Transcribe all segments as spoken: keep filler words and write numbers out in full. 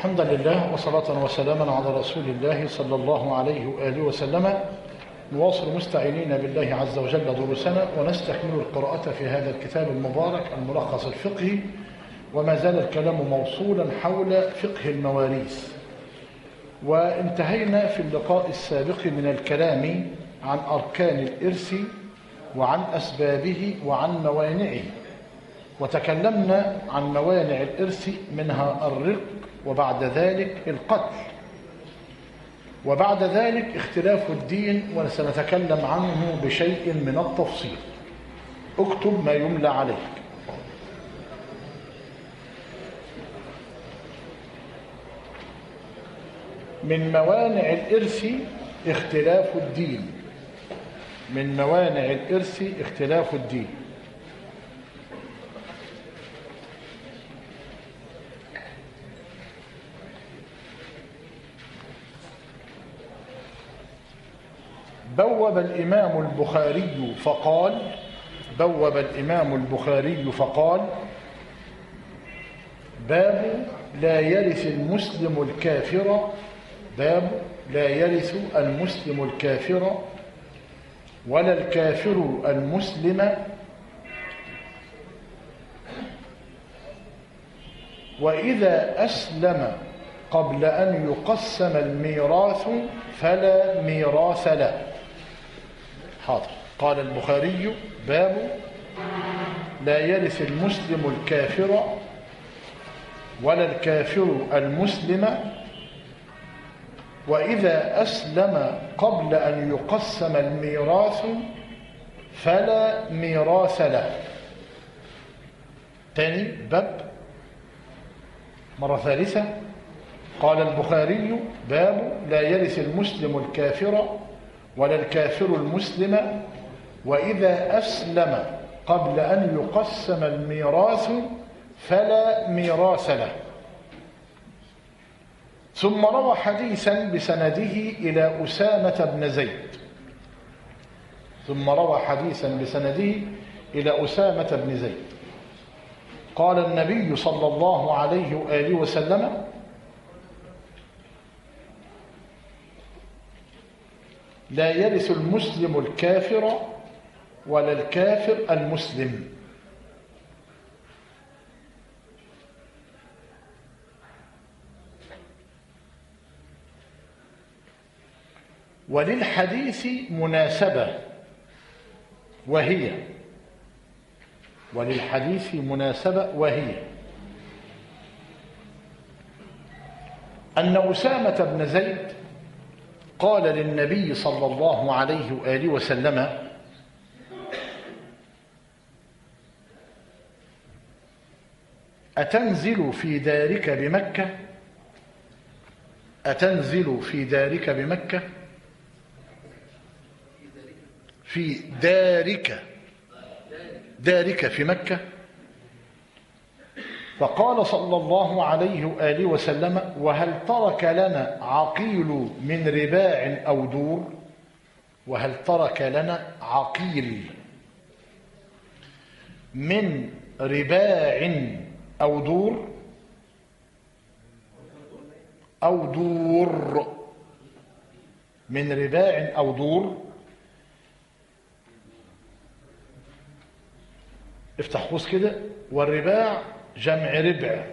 حمدا لله وصلاة وسلاما على رسول الله صلى الله عليه وآله وسلم. نواصل مستعينين بالله عز وجل دروسنا ونستكمل القراءة في هذا الكتاب المبارك الملخص الفقهي، وما زال الكلام موصولا حول فقه المواريث. وانتهينا في اللقاء السابق من الكلام عن أركان الإرث وعن أسبابه وعن موانعه، وتكلمنا عن موانع الإرث منها الرق، وبعد ذلك القتل، وبعد ذلك اختلاف الدين، وسنتكلم عنه بشيء من التفصيل. اكتب ما يملى عليك. من موانع الإرث اختلاف الدين. من موانع الإرث اختلاف الدين. بوب الإمام البخاري فقال بوب الإمام البخاري فقال: باب لا يرث المسلم الكافر باب لا يرث المسلم الكافر ولا الكافر المسلم، وإذا أسلم قبل أن يقسم الميراث فلا ميراث له. حاضر. قال البخاري: باب لا يرث المسلم الكافر ولا الكافر المسلم، وإذا أسلم قبل أن يقسم الميراث فلا ميراث له. تاني باب مرة ثالثة. قال البخاري: باب لا يرث المسلم الكافر ولا الكافر المسلم، وإذا أسلم قبل أن يقسم الميراث فلا ميراث له. ثم روى حديثا بسنده إلى أسامة بن زيد ثم روى حديثا بسنده إلى أسامة بن زيد قال النبي صلى الله عليه وآله وسلم: لا يرث المسلم الكافر ولا الكافر المسلم. وللحديث مناسبة وهي وللحديث مناسبة وهي أن أسامة بن زيد قال للنبي صلى الله عليه وآله وسلم: أتنزل في دارك بمكة أتنزل في دارك بمكة في دارك دارك في مكة؟ فقال صلى الله عليه وآله وسلم: وهل ترك لنا عقيل من رباع أو دور؟ وهل ترك لنا عقيل من رباع أو دور أو دور من رباع أو دور. افتح قوس كده. والرباع جمع ربع،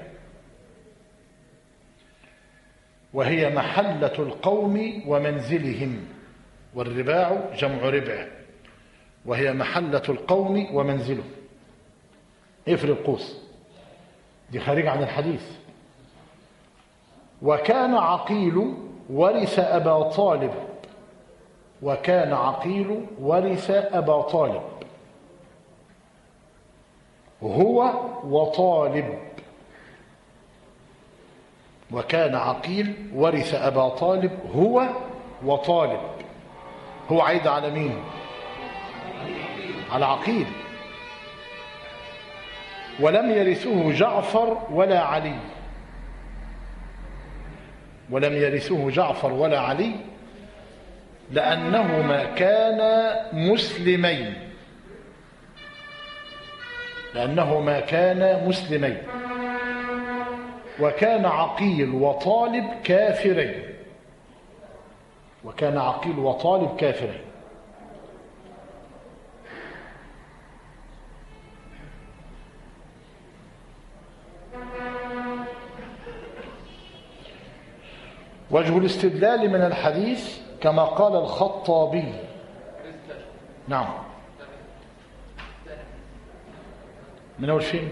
وهي محلة القوم ومنزلهم. والرباع جمع ربع، وهي محلة القوم ومنزلهم. افرق قوس، دي خارجة عن الحديث. وكان عقيل ورث أبا طالب وكان عقيل ورث أبا طالب هو وطالب وكان عقيل ورث أبا طالب هو وطالب. هو عايد على مين؟ على عقيل. ولم يرثه جعفر ولا علي ولم يرثه جعفر ولا علي لأنهما كانا مسلمين لأنهما كانا مسلمين وكان عقيل وطالب كافرين. وكان عقيل وطالب كافرين. وجه الاستدلال من الحديث كما قال الخطابي. نعم. من أول فين؟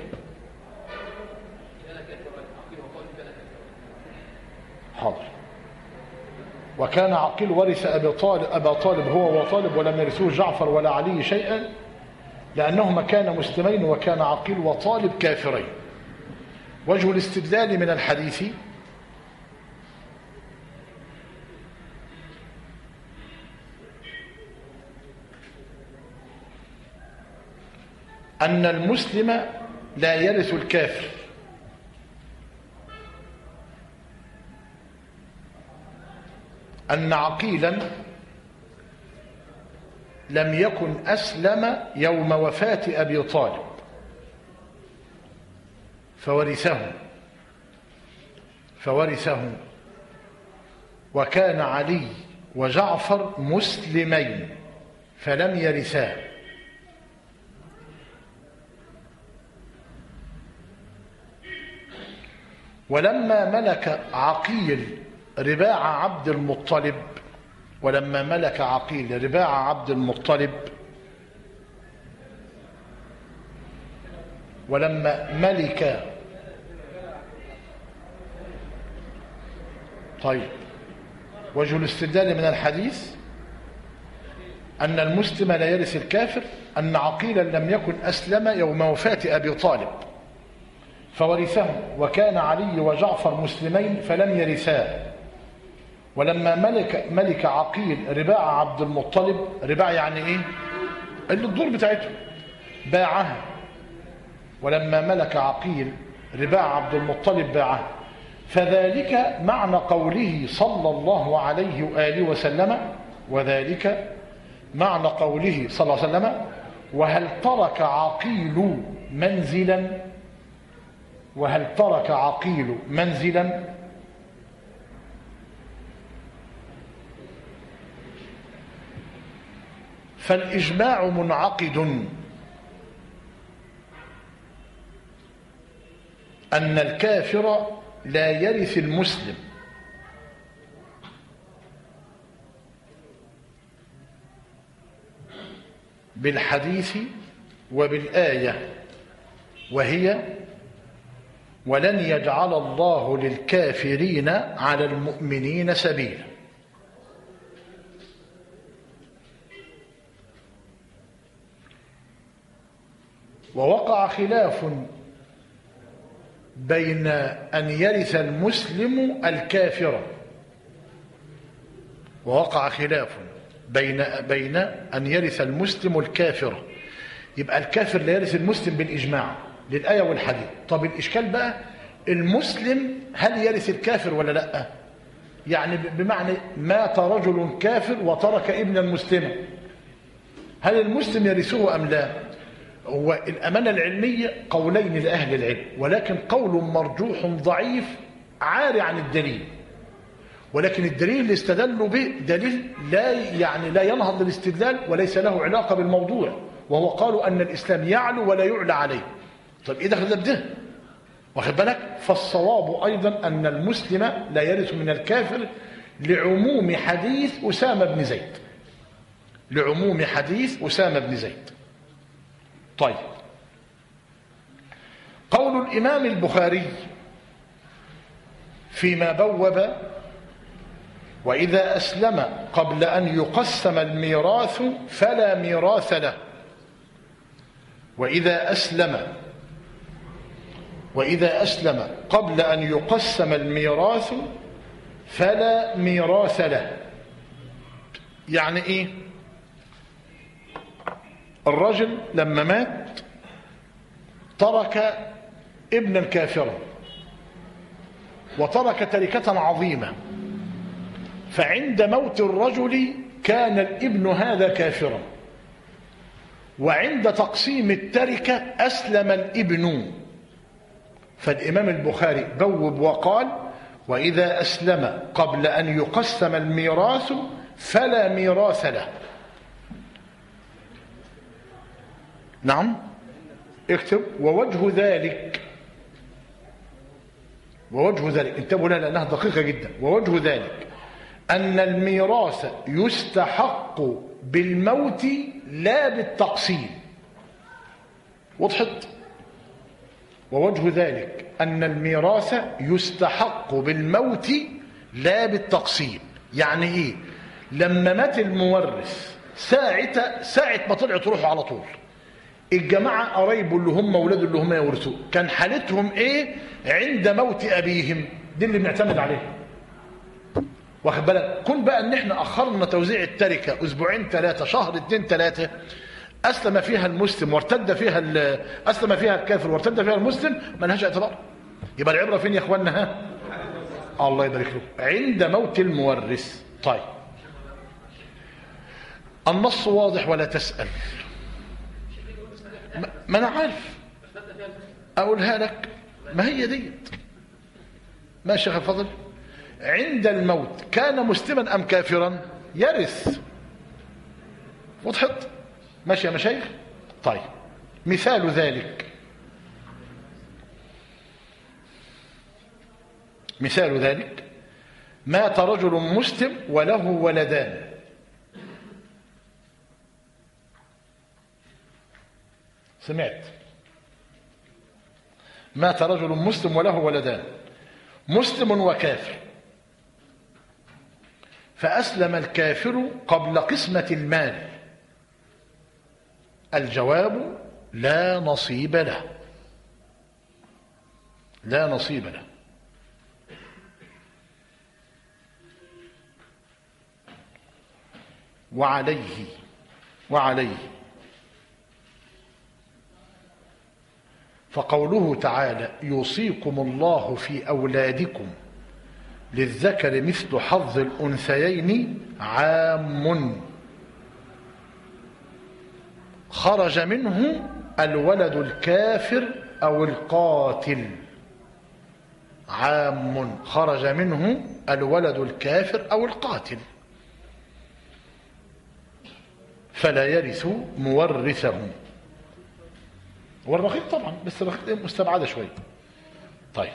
حاضر. وكان عقيل ورث أبا طالب, أبا طالب هو وطالب ولم يرثوه جعفر ولا علي شيئا لأنهما كانا مسلمين وكان عقيل وطالب كافرين. وجه الاستدلال من الحديث أن المسلم لا يرث الكافر، أن عقيلا لم يكن أسلم يوم وفاة أبي طالب فورثه فورثه وكان علي وجعفر مسلمين فلم يرثاه. ولما ملك عقيل رباع عبد المطلب ولما ملك عقيل رباع عبد المطلب ولما ملك طيب وجه الاستدلال من الحديث أن المسلم لا يرث الكافر، أن عقيلا لم يكن أسلم يوم وفاة أبي طالب فورثه وكان علي وجعفر مسلمين فلم يرثاه. ولما ملك ملك عقيل رباع عبد المطلب، رباع يعني ايه؟ اللي الدور بتاعته باعها. ولما ملك عقيل رباع عبد المطلب باعها. فذلك معنى قوله صلى الله عليه وآله وسلم وذلك معنى قوله صلى الله عليه وسلم وهل ترك عقيل منزلا وهل ترك عقيل منزلا فالإجماع منعقد أن الكافر لا يرث المسلم بالحديث وبالآية وهي ولن يجعل الله للكافرين على المؤمنين سبيلا. ووقع خلاف بين أن يرث المسلم الكافر ووقع خلاف بين بين أن يرث المسلم الكافر. يبقى الكافر لا يرث المسلم بالإجماع للآية والحديث. طب الإشكال بقى المسلم هل يرث الكافر ولا لا؟ يعني بمعنى مات رجل كافر وترك ابنا مسلما، هل المسلم يرثه أم لا؟ هو الأمانة العلمية قولين لأهل العلم، ولكن قول مرجوح ضعيف عاري عن الدليل. ولكن الدليل اللي استدلوا به دليل لا يعني لا ينهض للاستدلال وليس له علاقة بالموضوع، وهو قالوا أن الإسلام يعلو ولا يعلى عليه. طيب إيه دخل ده بده؟ واخد بالك؟ فالصواب أيضا أن المسلم لا يرث من الكافر لعموم حديث أسامة بن زيد لعموم حديث أسامة بن زيد. طيب قول الإمام البخاري فيما بوب وإذا أسلم قبل أن يقسم الميراث فلا ميراث له. وإذا أسلم وإذا أسلم قبل أن يقسم الميراث فلا ميراث له. يعني إيه؟ الرجل لما مات ترك ابنا كافرا وترك تركة عظيمة، فعند موت الرجل كان الابن هذا كافرا، وعند تقسيم التركة أسلم الابن فالإمام البخاري بوب وقال: وإذا أسلم قبل أن يقسم الميراث فلا ميراث له. نعم، اكتب: ووجه ذلك، ووجه ذلك انتبهوا لها لأنها دقيقة جدا. ووجه ذلك أن الميراث يستحق بالموت لا بالتقسيم. وضحت؟ ووجه ذلك أن الميراث يستحق بالموت لا بالتقسيم. يعني إيه؟ لما مات المورث ساعة ساعة ما طلعت روحه على طول، الجماعة قرايبه اللي هم أولاده اللي هم يورثوه كان حالتهم إيه عند موت أبيهم؟ دي اللي بنعتمد عليها. واخد بالك؟ كون بقى إن إحنا أخرنا توزيع التركة أسبوعين ثلاثة، شهر اتنين ثلاثة، أسلم فيها المسلم وارتد فيها أسلم فيها الكافر وارتد فيها المسلم، ما لهاش اعتبار. يبقى العبرة فين يا إخواننا؟ ها؟ الله يبارك له، عند موت المورث. طيب، النص واضح ولا تسأل؟ ما أنا عارف أقولها لك، ما هي ديت. ماشي يا فضل. عند الموت كان مسلما أم كافرا؟ يرث. وضحت؟ ماشي يا مشايخ؟ طيب، مثال ذلك مثال ذلك مات رجل مسلم وله ولدان. سمعت؟ مات رجل مسلم وله ولدان، مسلم وكافر، فأسلم الكافر قبل قسمة المال. الجواب: لا نصيب له، لا نصيب له. وعليه وعليه فقوله تعالى: يوصيكم الله في أولادكم للذكر مثل حظ الأنثيين عام، خرج منه الولد الكافر أو القاتل. عام خرج منه الولد الكافر أو القاتل، فلا يرث مورثه. والرقيق طبعا، بس الرقيق مستبعدة شوية. طيب،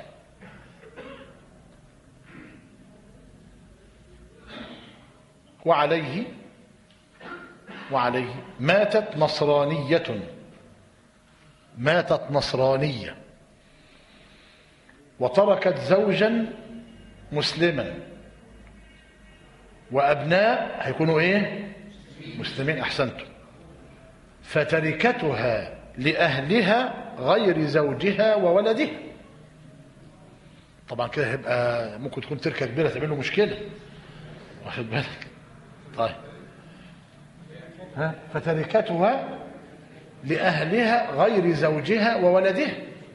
وعليه وعليه ماتت نصرانية ماتت نصرانية وتركت زوجا مسلما وأبناء هيكونوا إيه؟ مسلمين. أحسنتم. فتركتها لأهلها غير زوجها وولده. طبعا كده هيبقى ممكن تكون تركة كبيرة تعمل له مشكلة، واخد بالك؟ طيب، ها فتركتها لأهلها غير زوجها وولده.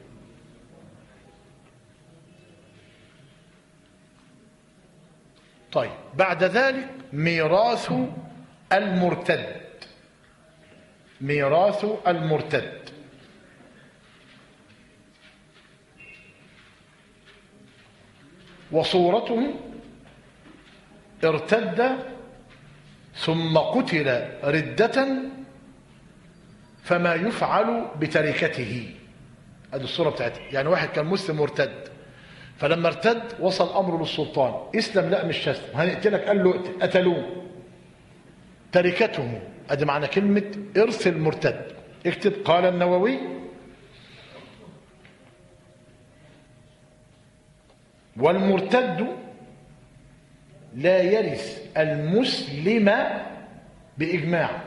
طيب، بعد ذلك ميراث المرتد. ميراث المرتد وصورته: ارتد ثم قتل ردة فما يفعل بتركته. هذه الصورة بتاعتها. يعني واحد كان مسلم مرتد، فلما ارتد وصل أمره للسلطان: اسلم. لا مش هسلم، هنقتلك. قال له قتلوه. تركته. ادي معنى كلمة ارث المرتد. اكتب: قال النووي: والمرتد لا يرث المسلم بإجماع.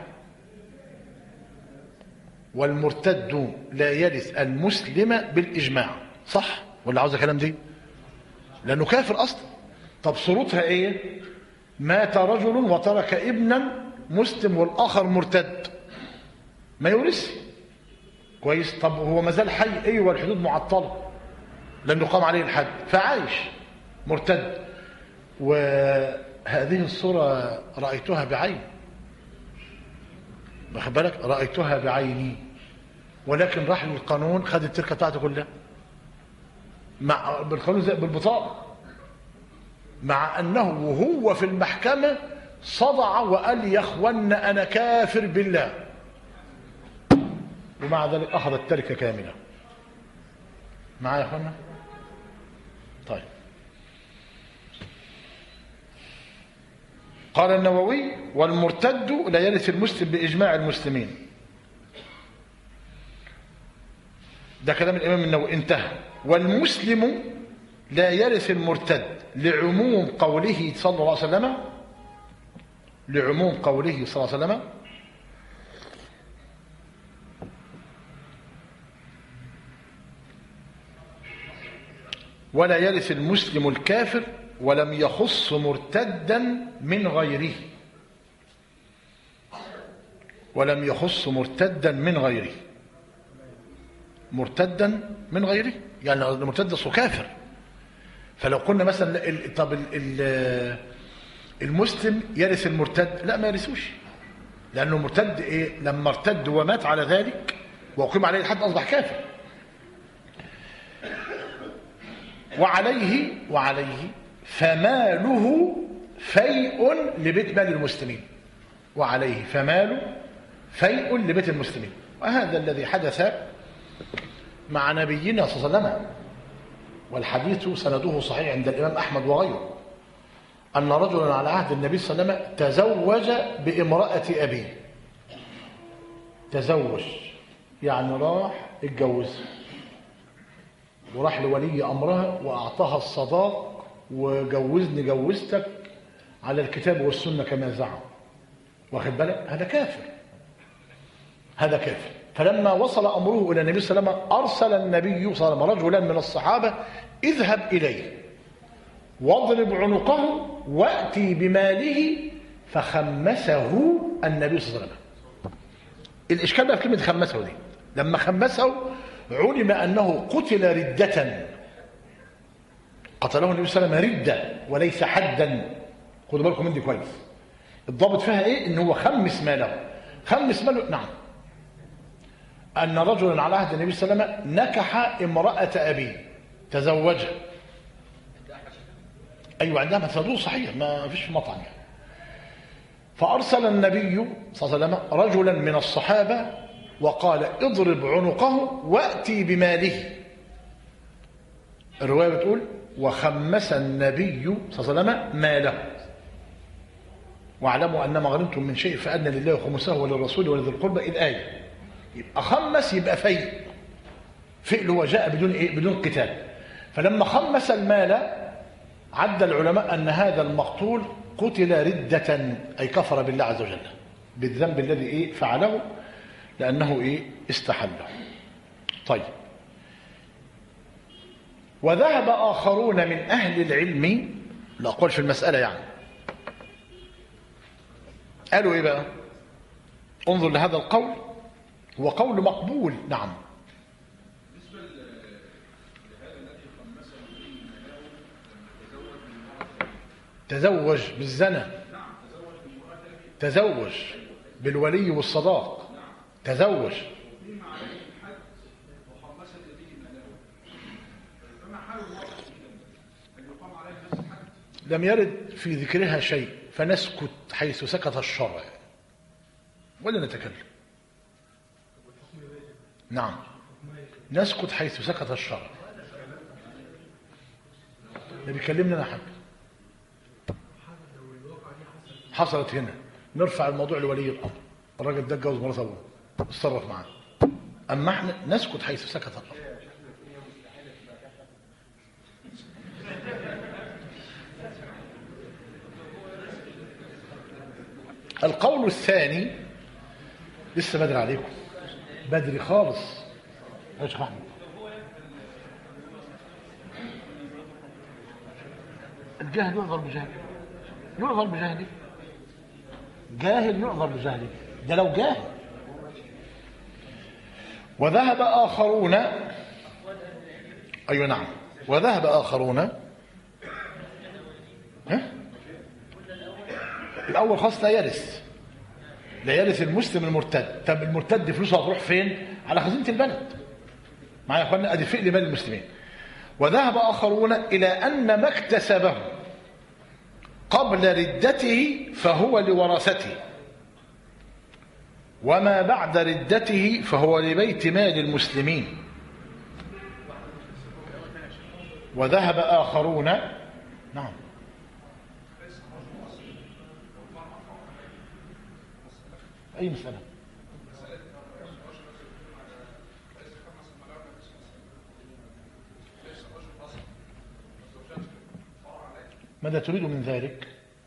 والمرتد لا يرث المسلم بالإجماع. صح ولا عاوز كلام دي؟ لأنه كافر أصلا. طب صورتها إيه؟ مات رجل وترك ابنا مسلم والآخر مرتد، ما يورث. كويس. طب هو ما زال حي؟ أيوة، الحدود معطلة لأنه قام عليه الحد، فعايش مرتد. وهذه الصورة رأيتها بعيني، واخد بالك؟ رأيتها بعيني. ولكن راح للقانون خد التركة بتاعته كلها. مع بالقانون زي بالبطاقة، مع أنه وهو في المحكمة صدع وقال يا اخوانا أنا كافر بالله، ومع ذلك أخذ التركة كاملة. معايا يا اخوانا؟ طيب. قال النووي: والمرتد لا يرث المسلم بإجماع المسلمين. ده كلام الإمام النووي، انتهى. والمسلم لا يرث المرتد لعموم قوله صلى الله عليه وسلم، لعموم قوله صلى الله عليه وسلم: ولا يرث المسلم الكافر، ولم يخص مرتدا من غيره، ولم يخص مرتدا من غيره، مرتدا من غيره يعني المرتد اصله كافر. فلو قلنا مثلا طب المسلم يرث المرتد، لا ما يرثوش، لانه مرتد ايه؟ لما ارتد ومات على ذلك واقيم عليه الحد اصبح كافر. وعليه وعليه فماله فيء لبيت مال المسلمين، وعليه فماله فيء لبيت المسلمين. وهذا الذي حدث مع نبينا صلى الله عليه وسلم، والحديث سنده صحيح عند الإمام أحمد وغيره، أن رجلا على عهد النبي صلى الله عليه وسلم تزوج بامرأة أبيه. تزوج يعني راح اتجوز، وراح لولي أمرها وأعطاها الصداق وجوزني جوزتك على الكتاب والسنة كما زعم. واخد بالك؟ هذا كافر، هذا كافر. فلما وصل أمره إلى النبي صلى الله عليه وسلم أرسل النبي صلى الله عليه وسلم رجلا من الصحابة: اذهب إليه واضرب عنقه وأتي بماله. فخمسه النبي صلى الله عليه وسلم. الإشكال بقى في كلمة خمسه دي، لما خمسه علم أنه قتل ردة، قتله النبي صلى الله عليه وسلم ردة وليس حدا. خدوا بالكم من دي كويس. الضابط فيها إيه؟ إن هو خمس ماله. خمس ماله، نعم. أن رجلا على عهد النبي صلى الله عليه وسلم نكح امرأة أبيه، تزوجها. أيوة عندها مسدود صحيح، ما فيش مطعم يعني. فأرسل النبي صلى الله عليه وسلم رجلا من الصحابة وقال: اضرب عنقه وأتي بماله. الرواية بتقول: وخمس النبي صلى الله عليه وسلم ماله. واعلموا أن ما غنمتم من شيء فأن لله خمسه وللرسول ولذي القربى. الآية. يبقى خمس يبقى فيء. فئل هو جاء بدون إيه؟ بدون قتال. فلما خمس المال عد العلماء أن هذا المقتول قتل ردة، أي كفر بالله عز وجل بالذنب الذي إيه فعله، لأنه إيه استحله. طيب. وذهب آخرون من أهل العلم، الأقوال في المسألة يعني، قالوا إيه بقى؟ انظر لهذا القول، هو قول مقبول. نعم. تزوج بالزنا، تزوج بالولي والصداق، تزوج. لم يرد في ذكرها شيء، فنسكت حيث سكت الشرع ولا نتكلم. نعم، نسكت حيث سكت الشرع. ده بيكلمنا أنا حاجة حصلت هنا، نرفع الموضوع لولي الأمر. الراجل ده اتجوز مرات أبوه، اتصرف معاه. أما احنا نسكت حيث سكت الأمر. القول الثاني، لسه بدري عليكم، بدري خالص يا شيخ احمد. الجاهل يعذر بجهله، يعذر بجهله، جاهل يعذر بجهله، ده لو جاهل. وذهب آخرون، أيوة نعم، وذهب آخرون. ها؟ الأول خاص لا يرث، لا يرث المسلم المرتد. طب المرتد فلوسه هتروح فين؟ على خزينة البلد. معايا يا اخوانا؟ ادي فئل مال المسلمين. وذهب آخرون إلى أن ما اكتسبه قبل ردته فهو لورثته، وما بعد ردته فهو لبيت مال المسلمين. وذهب آخرون، نعم، أي مسألة؟ ماذا تريد من ذلك؟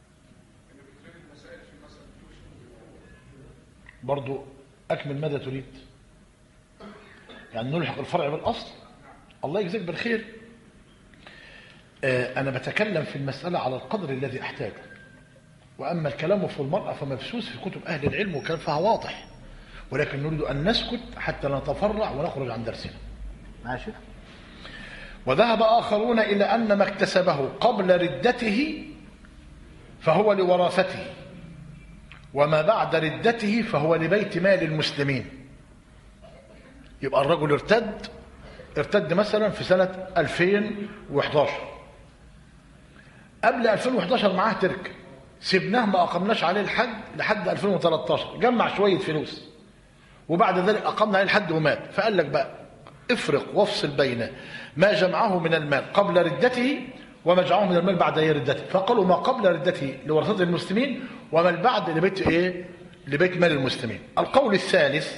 برضو أكمل. ماذا تريد؟ يعني نلحق الفرع بالأصل؟ الله يجزيك بالخير. آه أنا بتكلم في المسألة على القدر الذي أحتاجه، وأما الكلام في المرأة فمبسوس في كتب أهل العلم وكان فيها واضح، ولكن نريد أن نسكت حتى لا نتفرع ونخرج عن درسنا. ماشي. وذهب آخرون إلى أن ما اكتسبه قبل ردته فهو لوراثته، وما بعد ردته فهو لبيت مال المسلمين. يبقى الرجل ارتد ارتد مثلا في سنة ألفين وإحدى عشر، قبل ألفين وإحدى عشر معاه تركه، سبناه ما أقمناش عليه الحد لحد ألفين وثلاثة عشر، جمع شوية فلوس، وبعد ذلك أقمنا عليه الحد ومات. فقال لك بقى افرق وافصل بين ما جمعه من المال قبل ردته وما جمعه من المال بعد ردته. فقالوا ما قبل ردته لورثة المسلمين، وما بعد لبيت ايه؟ لبيت مال المسلمين. القول الثالث،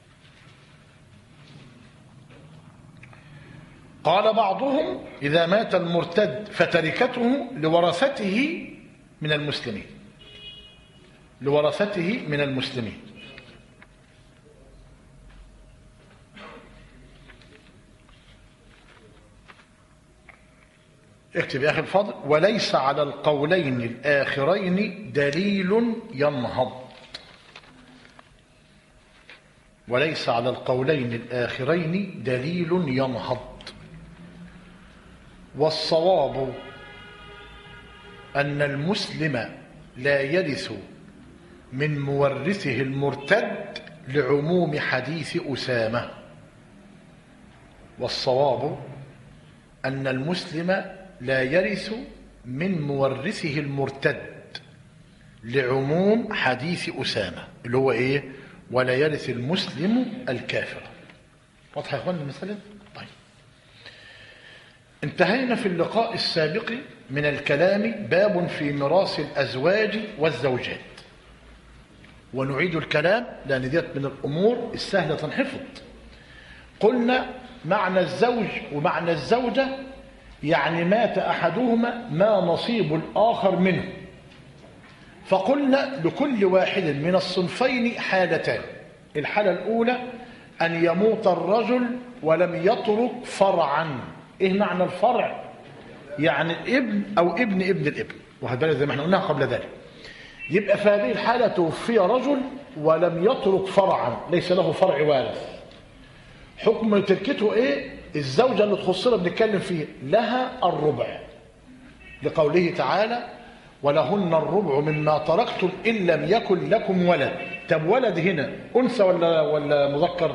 قال بعضهم إذا مات المرتد فتركته لورثته من المسلمين، لورثته من المسلمين. اكتب يا أخي الفاضل. وليس على القولين الآخرين دليل ينهض، وليس على القولين الآخرين دليل ينهض. والصواب أن المسلم لا يرث من مورثه المرتد لعموم حديث أسامة. والصواب أن المسلم لا يرث من مورثه المرتد لعموم حديث أسامة اللي هو إيه؟ ولا يرث المسلم الكافر. واضح يا إخوان المسألة؟ طيب، انتهينا في اللقاء السابق من الكلام باب في ميراث الأزواج والزوجات، ونعيد الكلام لأن ديت من الأمور السهلة تنحفظ. قلنا معنى الزوج ومعنى الزوجة يعني مات أحدهما ما نصيب الآخر منه، فقلنا لكل واحد من الصنفين حالتان. الحالة الأولى أن يموت الرجل ولم يترك فرعا. إيه معنى الفرع؟ يعني ابن أو ابن ابن الابن، وهذا زي ما احنا قلناها قبل ذلك. يبقى في هذه الحالة توفي رجل ولم يترك فرعا، ليس له فرع وارث. حكم تركته إيه؟ الزوجة اللي تخصنا بنتكلم فيه لها الربع، لقوله تعالى ولهن الربع مما تركتم إن لم يكن لكم ولد. طب ولد هنا أنثى ولا ولا مذكر؟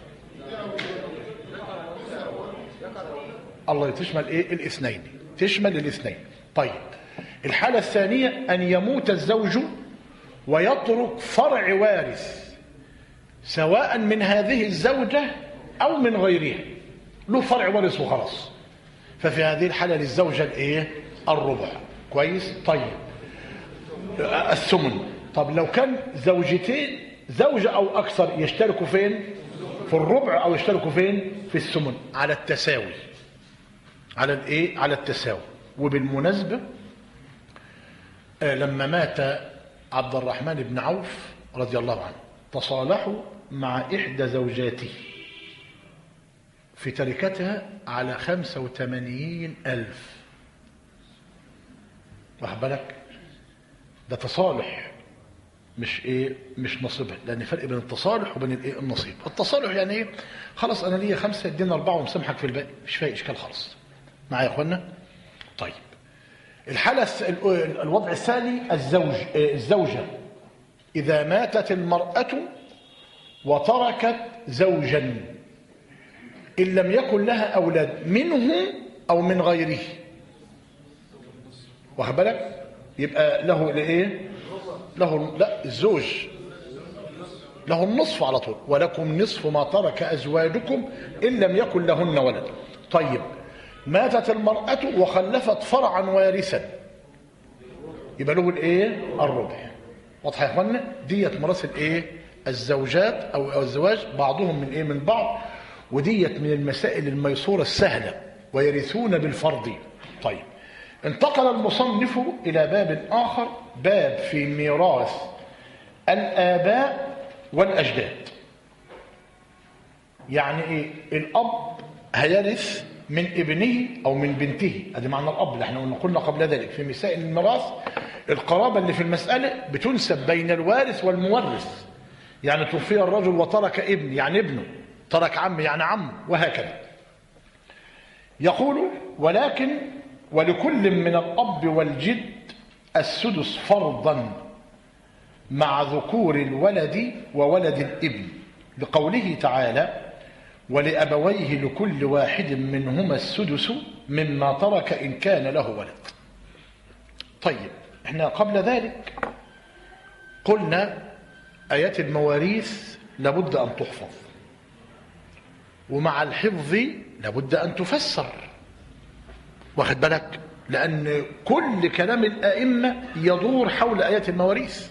الله تشمل إيه؟ الاثنين، تشمل الاثنين. طيب، الحالة الثانية أن يموت الزوج ويترك فرع وارث سواء من هذه الزوجة أو من غيرها، له فرع وارث وخلاص. ففي هذه الحالة للزوجة الإيه؟ الربع. كويس؟ طيب، الثمن. طب لو كان زوجتين، زوجة أو أكثر، يشتركوا فين؟ في الربع أو يشتركوا فين؟ في الثمن، على التساوي، على الإيه؟ على التساوي. وبالمناسبة لما مات عبد الرحمن بن عوف رضي الله عنه تصالحوا مع إحدى زوجاته في تركتها على خمسة وثمانين ألف. واخد بالك؟ ده تصالح، مش ايه؟ مش نصيبها، لان فرق بين التصالح وبين الايه؟ النصيب. التصالح يعني ايه؟ خلاص انا ليا خمسه ادينا اربعه ومسامحك في الباقي، مش فيها اشكال خالص. معايا يا اخوانا؟ طيب، الحاله الوضع الثاني الزوج الزوجه اذا ماتت المراه وتركت زوجا ان لم يكن لها اولاد منه أو من غيره. واخد بالك؟ يبقى له الايه؟ له لا الزوج له النصف على طول. ولكم نصف ما ترك أزواجكم إن لم يكن لهن ولد. طيب ماتت المرأة وخلفت فرعا وارثا، يبقى له الايه؟ الربع. واضحه يا اخوانا؟ ديت ميراث الايه؟ الزوجات او الزواج بعضهم من ايه؟ من بعض. وديت من المسائل الميسوره السهله، ويرثون بالفرض. طيب انتقل المصنف الى باب اخر، باب في ميراث الاباء والاجداد. يعني ايه؟ الاب هيرث من ابنه او من بنته، ادي معنى الاب اللي احنا قلنا قبل ذلك في مسائل الميراث. القرابه اللي في المساله بتنسب بين الوارث والمورث. يعني توفي الرجل وترك ابن يعني ابنه، ترك عم يعني عمه، وهكذا. يقول ولكن ولكل من الاب والجد السدس فرضا مع ذكور الولد وولد الابن، لقوله تعالى ولأبويه لكل واحد منهما السدس مما ترك إن كان له ولد. طيب احنا قبل ذلك قلنا آيات المواريث لابد أن تحفظ، ومع الحفظ لابد أن تفسر. واخد بالك؟ لأن كل كلام الآئمة يدور حول آيات المواريث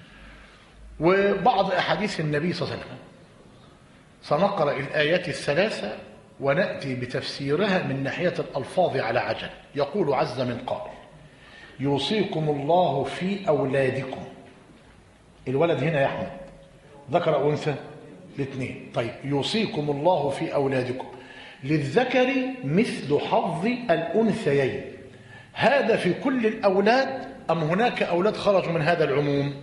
وبعض أحاديث النبي صلى الله عليه وسلم. سنقرأ الآيات الثلاثة ونأتي بتفسيرها من ناحية الألفاظ على عجل. يقول عز من قائل يوصيكم الله في أولادكم. الولد هنا يا أحمد ذكر أو أنثى؟ الاثنين. طيب يوصيكم الله في أولادكم للذكر مثل حظ الأنثيين. هذا في كل الأولاد أم هناك أولاد خرجوا من هذا العموم؟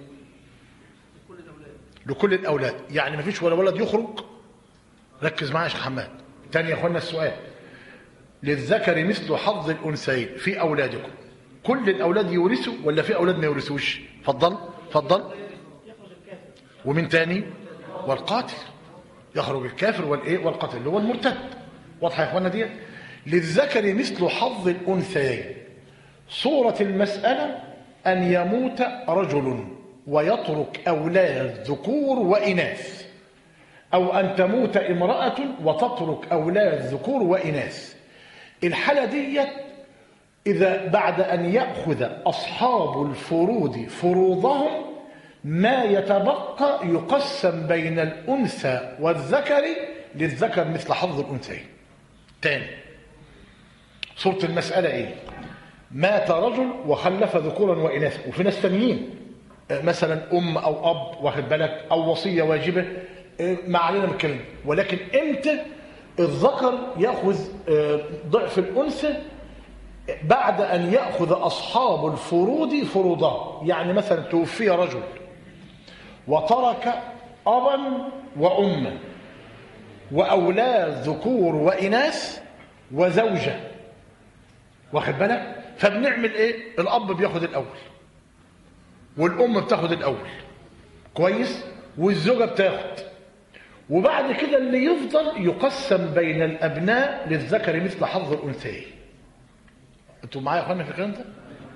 لكل الأولاد. يعني ما فيش ولا ولد يخرج. ركز معايا يا شيخ حماد. تاني يا اخوانا السؤال، للذكر مثل حظ الأنثيين في أولادكم، كل الأولاد يورثوا ولا في أولاد ما يورثوش؟ فضل فضل. ومن تاني؟ والقاتل. يخرج الكافر والايه؟ والقاتل اللي هو المرتد. واضحه يا اخوانا دي؟ للذكر مثل حظ الأنثيين. صورة المسألة أن يموت رجل ويترك أولاد ذكور وإناث، أو أن تموت امرأة وتترك أولاد ذكور وإناث. الحالة دي إذا بعد أن يأخذ أصحاب الفروض فروضهم ما يتبقى يقسم بين الأنثى والذكر للذكر مثل حظ الأنثيين. تاني صورة المسألة إيه؟ مات رجل وخلف ذكورا وإناثا، وفي ناس تانيين مثلا أم أو أب، واخد بالك، أو وصية واجبة، ما علينا من الكلام. ولكن امتى الذكر ياخذ ضعف الانثى؟ بعد ان ياخذ اصحاب الفروض فروضها. يعني مثلا توفي رجل وترك ابا واما واولاد ذكور واناث وزوجه، واخد بالك، فبنعمل ايه؟ الاب بياخذ الاول والام بتاخذ الاول، كويس، والزوجه بتاخذ، وبعد كده اللي يفضل يقسم بين الابناء للذكر مثل حظ الانثيين. انتوا معايا يا اخوانا في الكلام ده؟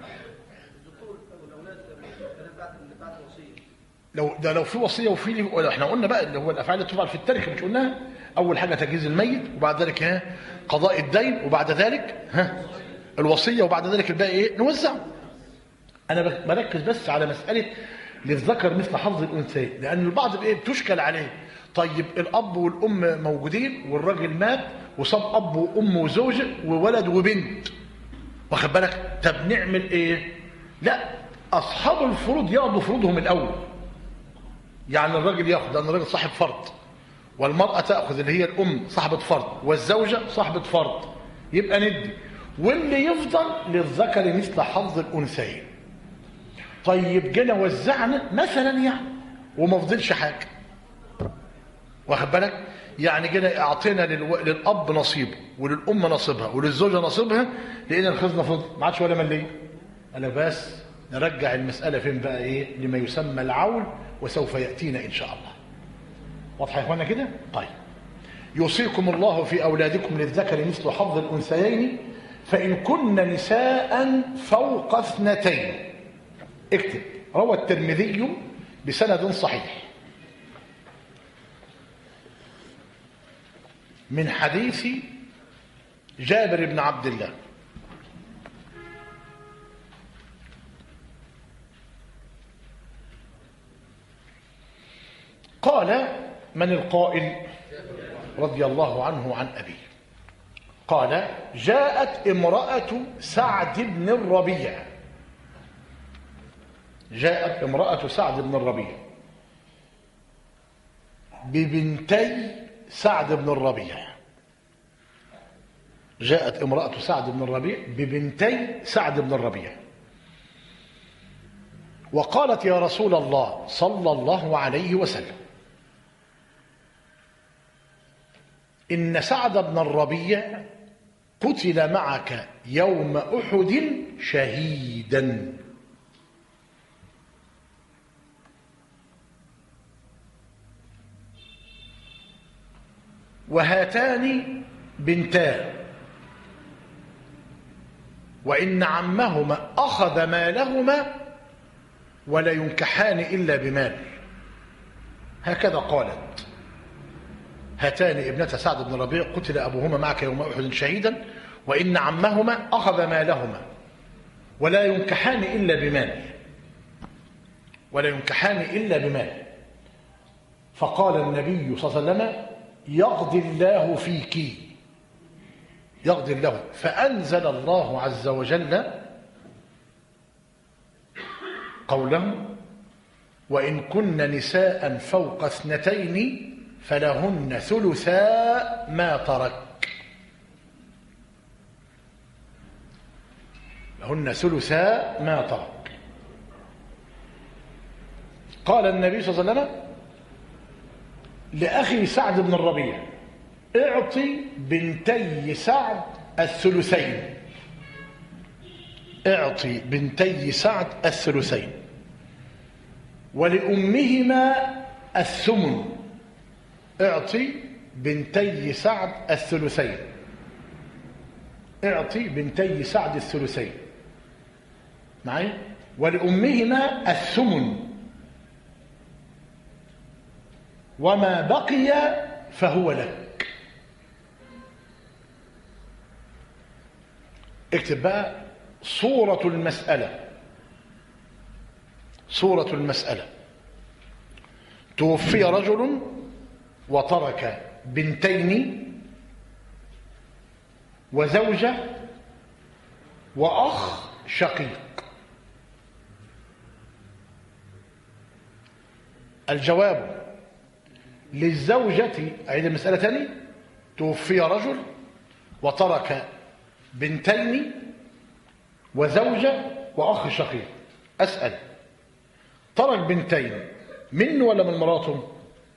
لو ده لو في وصيه وفي، احنا قلنا بقى اللي هو الافعال اللي تفعل في التركه، مش قلناها؟ اول حاجه تجهيز الميت، وبعد ذلك ها قضاء الدين، وبعد ذلك ها الوصيه، وبعد ذلك الباقي ايه؟ نوزعه. انا بركز بس على مساله للذكر مثل حظ الانثيين، لان البعض بايه بتشكل عليه. طيب الاب والام موجودين والراجل مات وصاب اب وام وزوجه وولد وبنت، واخد بالك، طب نعمل ايه؟ لا، اصحاب الفروض ياخذوا فروضهم الاول. يعني الراجل ياخذ لان الراجل صاحب فرض، والمراه تاخذ اللي هي الام صاحبه فرض، والزوجه صاحبه فرض، يبقى ندي، واللي يفضل للذكر مثل حظ الانثيين. طيب جينا وزعنا مثلا يعني وما فضلش حاجه، واخد بالك، يعني جينا اعطينا للو... للاب نصيبه وللام نصيبها وللزوجه نصيبها، لقينا الخزنه فضل ما عادش ولا مليه. انا بس نرجع المساله فين بقى؟ ايه؟ لما يسمى العول، وسوف ياتينا ان شاء الله. واضحه يا اخوانا كده؟ طيب يوصيكم الله في اولادكم للذكر مثل حظ الانثيين فإن كن نساء فوق اثنتين. اكتب: روى الترمذي بسند صحيح من حديث جابر بن عبد الله قال: من القائل؟ رضي الله عنه عن أبيه. قال: جاءت امرأة سعد بن الربيع جاءت امرأة سعد بن الربيع ببنتي سعد بن الربيع جاءت امرأة سعد بن الربيع ببنتي سعد بن الربيع وقالت: يا رسول الله صلى الله عليه وسلم، إن سعد بن الربيع قتل معك يوم أحد شهيدا، وهاتان بنتان، وإن عمهما أخذ مالهما ولا ينكحان إلا بمال. هكذا قالت: هاتان ابنتا سعد بن الربيع قتل أبوهما معك يوم أحد شهيدا، وإن عمهما أخذ مالهما ولا ينكحان إلا بمال ولا ينكحان إلا بمال. فقال النبي صلى الله عليه وسلم: يقضي الله فيك، يقضي الله. فأنزل الله عز وجل قوله: وإن كن نساء فوق اثنتين فلهن ثلثا ما ترك لهن ثلثا ما ترك. قال النبي صلى الله عليه وسلم لأخي سعد بن الربيع: اعطي بنتي سعد الثلثين اعطي بنتي سعد الثلثين ولأمهما الثمن اعطي بنتي سعد الثلثين اعطي بنتي سعد الثلثين معي ولأمهما الثمن، وما بقي فهو لك. اكتب بقى صورة المسألة. صورة المسألة: توفي رجل وترك بنتين وزوجة وأخ شقيق. الجواب: للزوجة، أعيد المسألة تاني، توفي رجل وترك بنتين وزوجة وأخ شقيق. أسأل: ترك بنتين منه ولا من مراته؟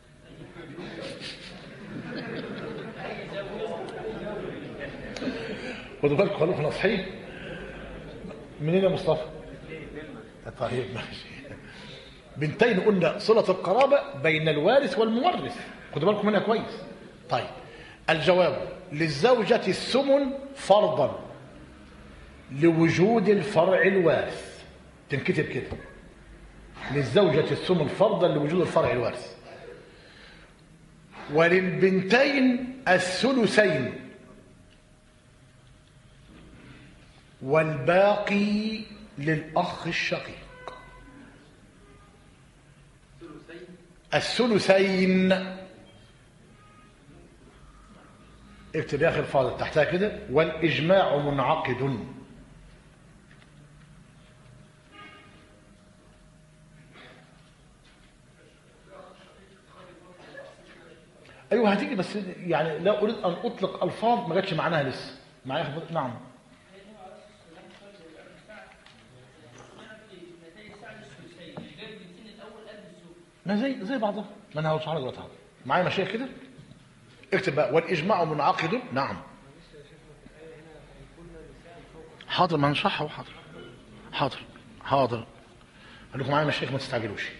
خدوا بالكم، خلوكم نصحين. منين يا مصطفى؟ طيب ماشي. بنتين قلنا صلة القرابة بين الوارث والمورث، خدوا بالكم منها كويس. طيب الجواب: للزوجة الثمن فرضا لوجود الفرع الوارث. تنكتب كده: للزوجة الثمن فرضا لوجود الفرع الوارث. وللبنتين الثلثين والباقي للأخ الشقيق. الثلثين اكتب يا أخي الفاضل تحتها كده: والإجماع منعقد. أيوه هتيجي، بس يعني لا أريد أن أطلق ألفاظ ما جاتش معناها لسه. معايا؟ نعم. ما زي زي بعضها، ما انا هوصل لك دلوقتي. معايا مشايخ كده؟ اكتب بقى: والاجماع منعقد. نعم حاضر، ما نشرحه. حاضر حاضر حاضر قال لكم معايا مشايخ، ما تستعجلوش.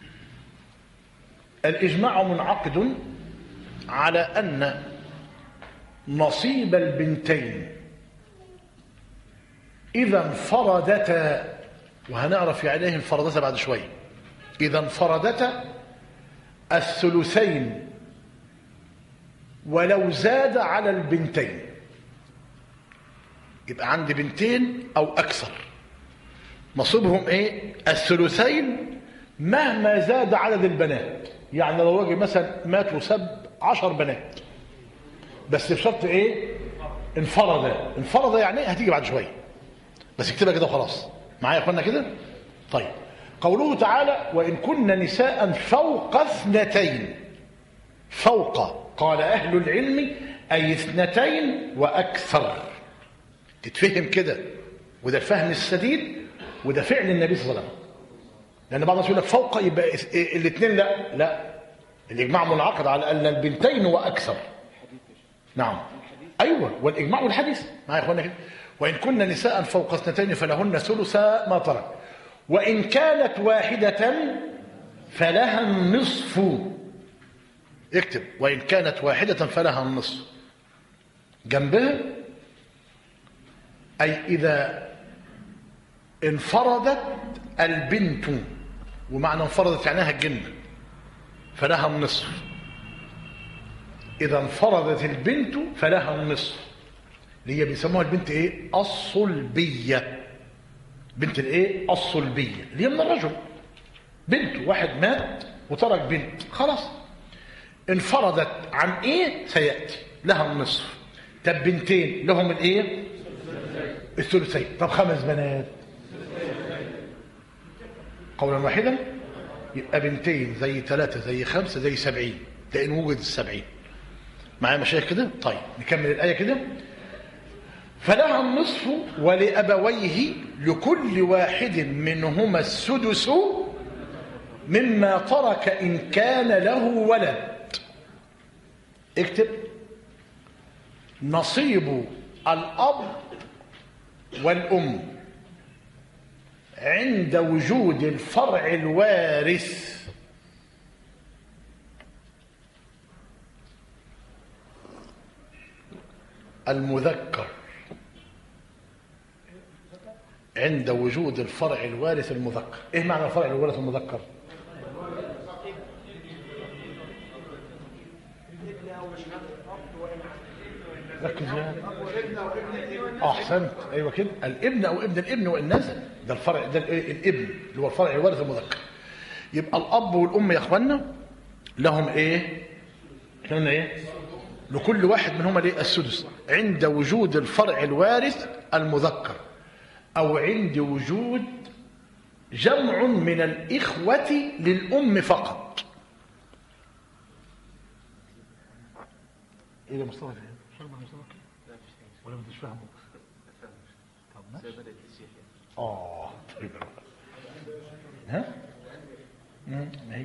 الاجماع منعقد على ان نصيب البنتين إذا انفردتا، وهنعرف يعني ايه انفردتا بعد شوية. إذا انفردتا الثلثين ولو زاد على البنتين. يبقى عندي بنتين أو أكثر، نصيبهم إيه؟ الثلثين مهما زاد عدد البنات. يعني لو راجل مثلا مات وسب عشر بنات، بس بشرط إيه؟ انفرد. انفرد يعني إيه؟ هتيجي بعد شوية، بس اكتبها كده وخلاص. معايا يا اخوانا كده؟ طيب، قوله تعالى: وإن كن نساء فوق اثنتين. فوق، قال أهل العلم أي اثنتين وأكثر. تتفهم كده، وده الفهم السديد، وده فعل النبي صلى الله عليه وسلم. لأن بعض الناس يقول لك فوق يبقى الاثنين، لا لا، الإجماع منعقد على أن البنتين وأكثر. نعم، أيوة، والإجماع والحديث. معايا يا اخوانا كده؟ وإن كن نساء فوق اثنتين فلهن ثلث ما ترك، وإن كانت واحدة فلها النصف. اكتب: وإن كانت واحدة فلها النصف. جنبها أي إذا انفردت البنت، ومعنى انفردت يعنيها الجنة، فلها النصف. إذا انفردت البنت فلها النصف، اللي هي بيسموها البنت ايه؟ الصلبية. بنت الايه؟ الصلبية، اللي هي من الرجل. بنت واحد مات وترك بنت، خلاص انفردت عن ايه؟ سيأتي لها النصف. طب بنتين لهم الايه؟ الثلثين. طب خمس بنات قولا واحدا، يبقى بنتين زي ثلاثة زي خمسة زي سبعين، ده إن وجد السبعين. معايا مشايخ كده؟ طيب نكمل الآية كده. فلها النصف ولأبويه لكل واحد منهما السدس مما ترك إن كان له ولد. اكتب: نصيب الأب والأم عند وجود الفرع الوارث المذكر. عند وجود الفرع الوارث المذكر. ايه معنى الفرع الوارث المذكر؟ ركز يا احسنت. ايوه كده، الابن او ابن الابن وان نزل، ده الفرع، ده الابن اللي هو الفرع الوارث المذكر. يبقى الاب والام يا اخوانا لهم ايه؟ لهم ايه؟ لكل واحد منهما الايه؟ السدس عند وجود الفرع الوارث المذكر، او عند وجود جمع من الاخوه للام فقط. ايه يا مصطفى؟ ولا ما انتش فاهمه؟ طب ماشي. اه طيب. ها؟ امم هي.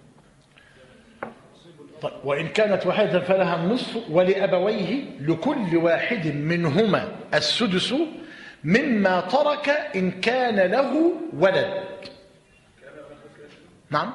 طيب، وإن كانت واحدة فلها النصف ولأبويه لكل واحد منهما السدس مما ترك إن كان له ولد. نعم.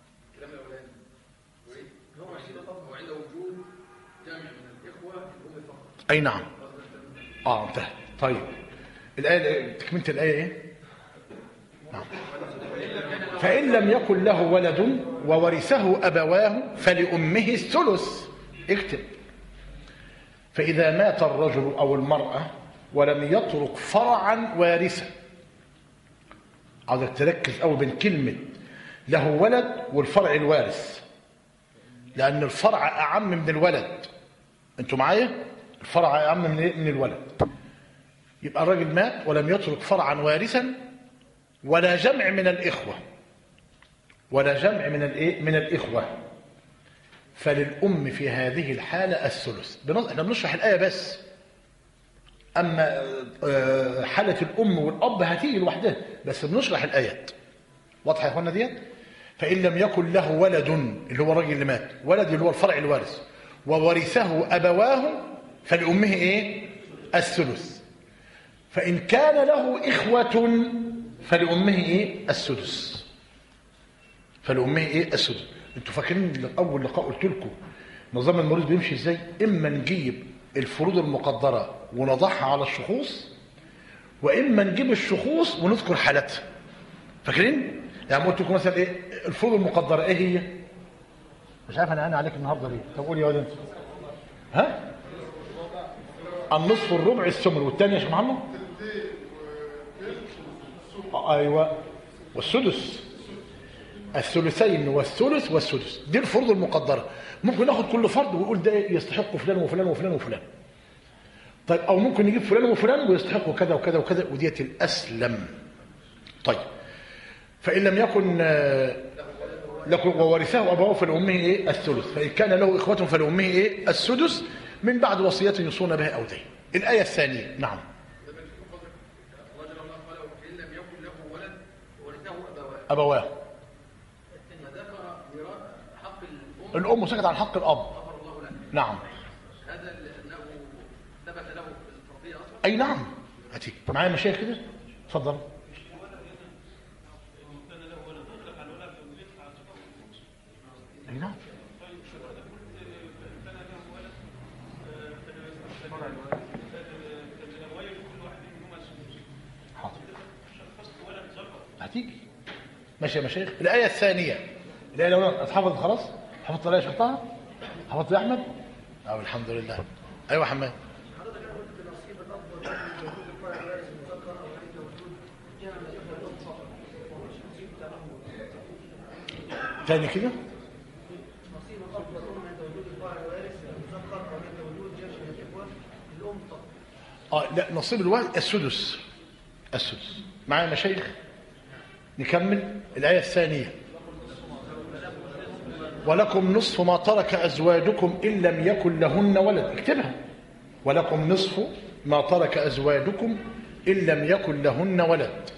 أي نعم. آه انتهى. طيب الآية، تكملة الآية إيه؟ نعم. فإن لم يكن له ولد وورثه أبواه فلأمه الثلث. اكتب: فإذا مات الرجل أو المرأة ولم يترك فرعا وارثا. عاوزك تركز أوي بين كلمة له ولد والفرع الوارث، لأن الفرع أعم من الولد. أنتوا معايا؟ الفرع أعم من الولد. يبقى الراجل مات ولم يترك فرعا وارثا ولا جمع من الإخوة، ولا جمع من الايه؟ من الإخوة، فللأم في هذه الحالة الثلث. احنا بنشرح الآية بس، أما حالة الأم والأب هتيجي لوحدها، بس بنشرح الآيات. واضحة يا اخوانا ديت؟ فإن لم يكن له ولد، اللي هو الراجل اللي مات، ولد اللي هو الفرع الوارث، وورثه أبواه فلأمه ايه؟ الثلث. فإن كان له إخوة فلأمه ايه؟ السدس. فلأمه ايه؟ السدس. انتوا فاكرين اول لقاء قلت لكم نظام الموروث بيمشي ازاي؟ اما نجيب الفروض المقدره ونضعها على الشخوص، واما نجيب الشخوص ونذكر حالتها. فاكرين؟ يعني قلت لكم مثلا ايه الفروض المقدره ايه هي؟ مش عارف انا انا عليك النهارده ليه؟ طب قول يا واد انت. ها؟ النصف والربع الثمن، والثاني يا شيخ محمد؟ ايوه والسدس، الثلثين والثلث والسدس، دي الفروض المقدره. ممكن ناخد كل فرد ويقول ده يستحق فلان وفلان وفلان وفلان. طيب او ممكن نجيب فلان وفلان ويستحقوا كذا وكذا وكذا، وديت الاسلم. طيب فان لم يكن لكم وورثه ابواه فلامه ايه؟ الثلث، فان كان له اخوه فلامه ايه؟ السدس، من بعد وصيه يوصون بها او دين. الايه الثانيه. نعم. ابواه. الام سكت عن حق الاب. نعم. هذا لانه ثبت له الفرضيه اصلا. اي نعم. هاتي معايا مشايخ كده. اتفضل. اي نعم. حاضر. هتيجي. ماشي يا مشايخ. الايه الثانيه. الايه الاولى اتحفظت خلاص؟ حفظت الايه شرطها؟ حفظت يا احمد؟ اه الحمد لله. ايوه يا حماد. تاني كده. اه لا، نصيب الوارث السدس. السدس. معايا مشايخ؟ نكمل الايه الثانيه. ولكم نصف ما ترك ازواجكم ان لم يكن لهن ولد. اكتبها. ولكم نصف ما ترك ازواجكم ان لم يكن لهن ولد.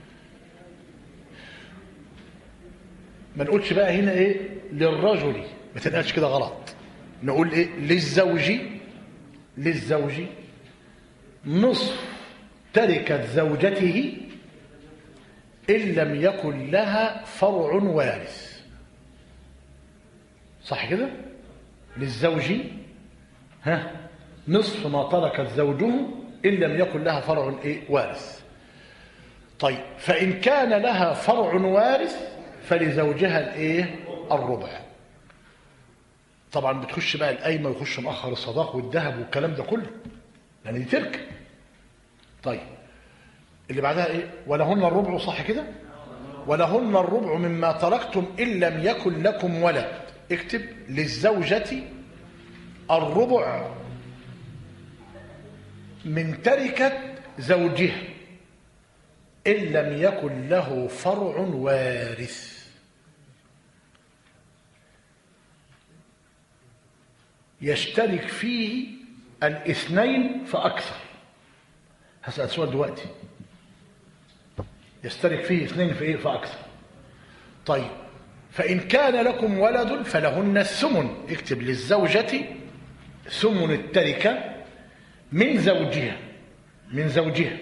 ما نقولش بقى هنا ايه للرجل، ما تنقلش كده غلط. نقول ايه للزوج. للزوج نصف تركت زوجته ان لم يكن لها فرع وارث. صح كده؟ للزوج ها نصف ما تركت زوجه ان لم يكن لها فرع ايه وارث. طيب فان كان لها فرع وارث فلزوجها الايه الربع. طبعا بتخش بقى القايمه ويخش مؤخر الصداق والذهب والكلام ده كله، يعني دي تركه. طيب اللي بعدها ايه؟ ولهن الربع. صح كده؟ ولهن الربع مما تركتم ان لم يكن لكم ولد. اكتب للزوجة الربع من تركة زوجها إن لم يكن له فرع وارث. يشترك فيه الاثنين فأكثر. هسأل سؤال دلوقتي. يشترك فيه اثنين في ايه فأكثر. طيب فإن كان لكم ولد فلهن الثمن. اكتب للزوجة ثمن التركة من زوجها. من زوجها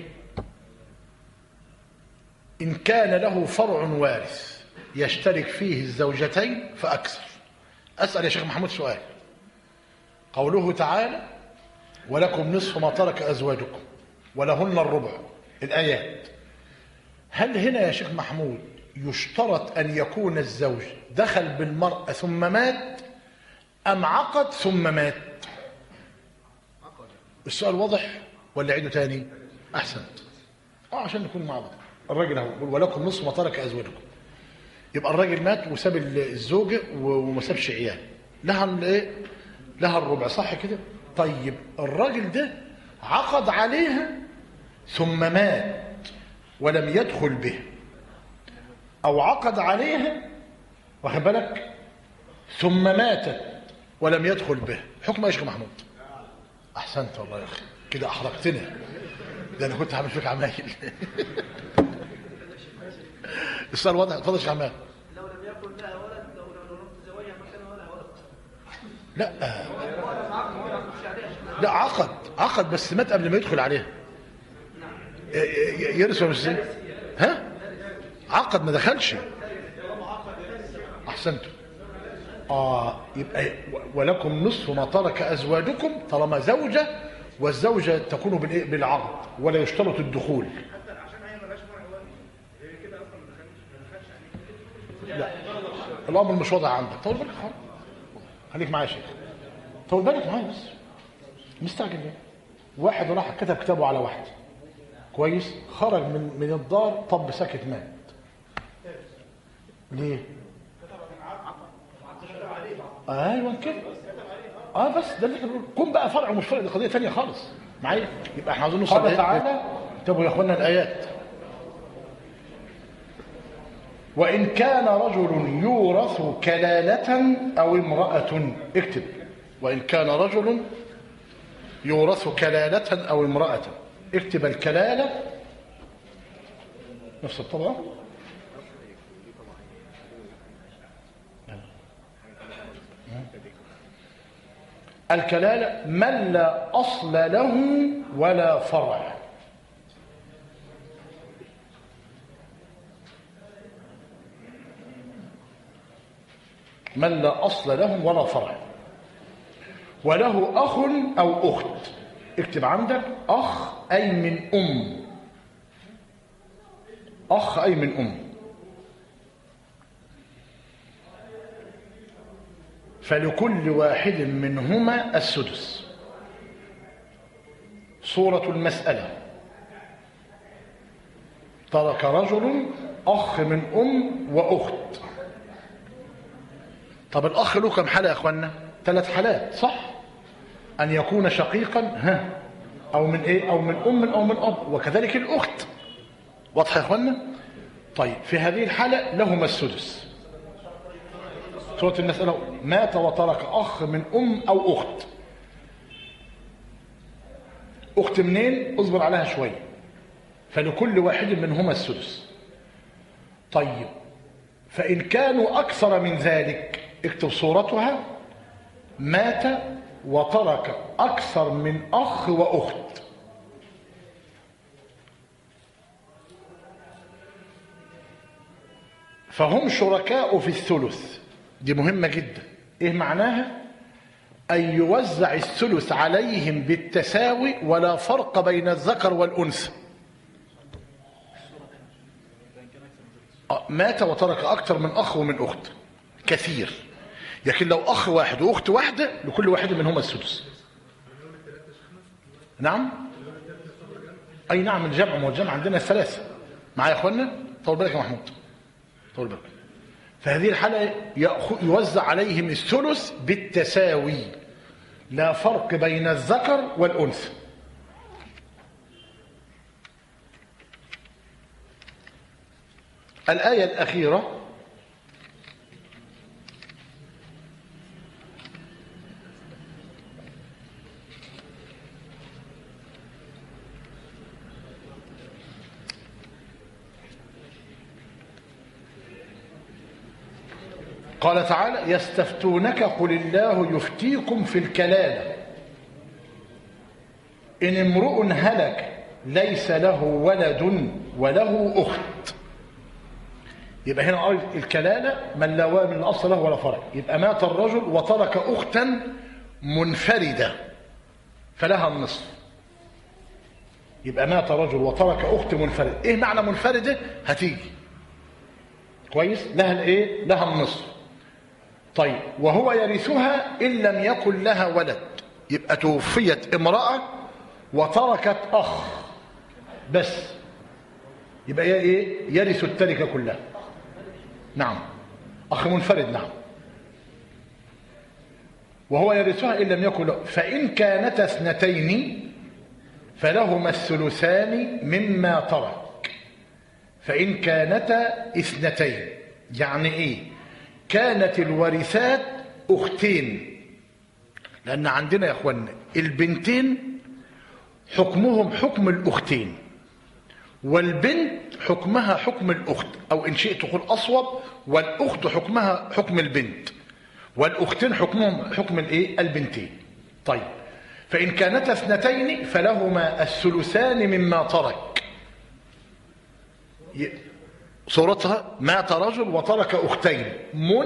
إن كان له فرع وارث يشترك فيه الزوجتين فأكثر. أسأل يا شيخ محمود سؤال. قوله تعالى ولكم نصف ما ترك أزواجكم ولهن الربع، الآيات، هل هنا يا شيخ محمود يشترط أن يكون الزوج دخل بالمرأة ثم مات أم عقد ثم مات؟ السؤال واضح ولا عيده تاني؟ أحسنت. اه عشان نكون مع بعض. الراجل اهو يقول ولكم نصف ما ترك أزواجكم، يبقى الراجل مات وساب الزوجة وما سابش عيال، لها الايه؟ لها الربع. صح كده؟ طيب الراجل ده عقد عليها ثم مات ولم يدخل به، أو عقد عليها واخد بالك ثم ماتت ولم يدخل به، حكم يا شيخ محمود؟ أحسنت والله يا أخي، كده أحرقتنا، ده أنا كنت هعمل فيك عمايل. السؤال واضح. اتفضل يا شيخ عماد. لو لم يكن لها ولد، لو لو رحت زواجها ما كان لها ولد. لا لا عقد عقد بس مات قبل ما يدخل عليها. يرث ولا مش؟ ها؟ عقد ما دخلش. احسنت. اه يبقى ولكم نصف ما ترك ازواجكم طالما زوجه والزوجة تكون بالإيه؟ بالعقد ولا يشترط الدخول. حتى عشان هي مالهاش فرع والد هي كده اصلا ما دخلتش ما دخلتش عليه. لا الامر مش واضح عندك. طول بالك خالص، خليك معايا يا شيخ، طول بالك معايا بس. مستعجل ليه؟ واحد راح كتب كتابه على واحد كويس، خرج من من الدار طب ساكت مات. ليه؟ ايوه كده. اه بس ده اللي احنا بنقوله. كون بقى فرع ومش فرع دي قضيه ثانيه خالص معايا. يبقى احنا عاوزين نوصل قال تعالى. انتبهوا يا اخوانا الايات. وان كان رجل يورث كلاله او امراه، اكتب وان كان رجل يورث كلاله او امراه، اكتب الكلاله نفس الطبعه. الكلالة من لا أصل له ولا فرع. من لا أصل له ولا فرع وله أخ أو أخت، اكتب عندك أخ أي من أم، أخ أي من أم. فلكل واحد منهما السدس. صورة المسألة: ترك رجل أخ من أم وأخت. طب الأخ له كم حالة يا أخوانا؟ ثلاث حالات صح؟ أن يكون شقيقا ها أو من إيه؟ أو من أم أو من أب، وكذلك الأخت. واضح يا أخوانا؟ طيب في هذه الحالة لهما السدس. سورة المسألة: مات وترك أخ من أم أو أخت. أخت منين؟ اصبر عليها شوية. فلكل واحد منهما السدس. طيب فإن كانوا أكثر من ذلك، اكتب صورتها: مات وترك أكثر من أخ وأخت. فهم شركاء في الثلث. دي مهمة جدا. ايه معناها؟ أن يوزع الثلث عليهم بالتساوي ولا فرق بين الذكر والأنثى. مات وترك أكثر من أخ ومن أخت كثير، لكن لو أخ واحد وأخت واحدة لكل واحد منهما السدس. نعم أي نعم الجمع، والجمع عندنا الثلاثة. معايا يا أخوانا؟ طول بالك يا محمود، طول بالك. فهذه الحالة يوزع عليهم الثلث بالتساوي لا فرق بين الذكر والأنثى. الآية الأخيرة: قال تعالى: يستفتونك قل الله يفتيكم في الكلالة إن امرؤ هلك ليس له ولد وله أخت. يبقى هنا الكلالة من لا من الأصل له ولا فرع. يبقى مات الرجل وترك أختا منفردة فلها النصف. يبقى مات رجل وترك أخت منفردة. إيه معنى منفردة؟ هتيجي كويس. لها الإيه؟ لها النصف. طيب وهو يرثها إن لم يكن لها ولد. يبقى توفيت امرأة وتركت أخ بس، يبقى إيه؟ يرث التركة كلها. نعم أخ منفرد. نعم وهو يرثها إن لم يكن له. فإن كانتا اثنتين فلهما الثلثان مما ترك. فإن كانتا اثنتين يعني إيه؟ كانت الورثات أختين، لأن عندنا يا أخوانا البنتين حكمهم حكم الأختين، والبنت حكمها حكم الأخت، أو إن شئت تقول أصوب والأخت حكمها حكم البنت، والأختين حكمهم حكم الإيه؟ البنتين. طيب فإن كانتا اثنتين فلهما الثلثان مما ترك. صورتها: مات رجل وترك أختين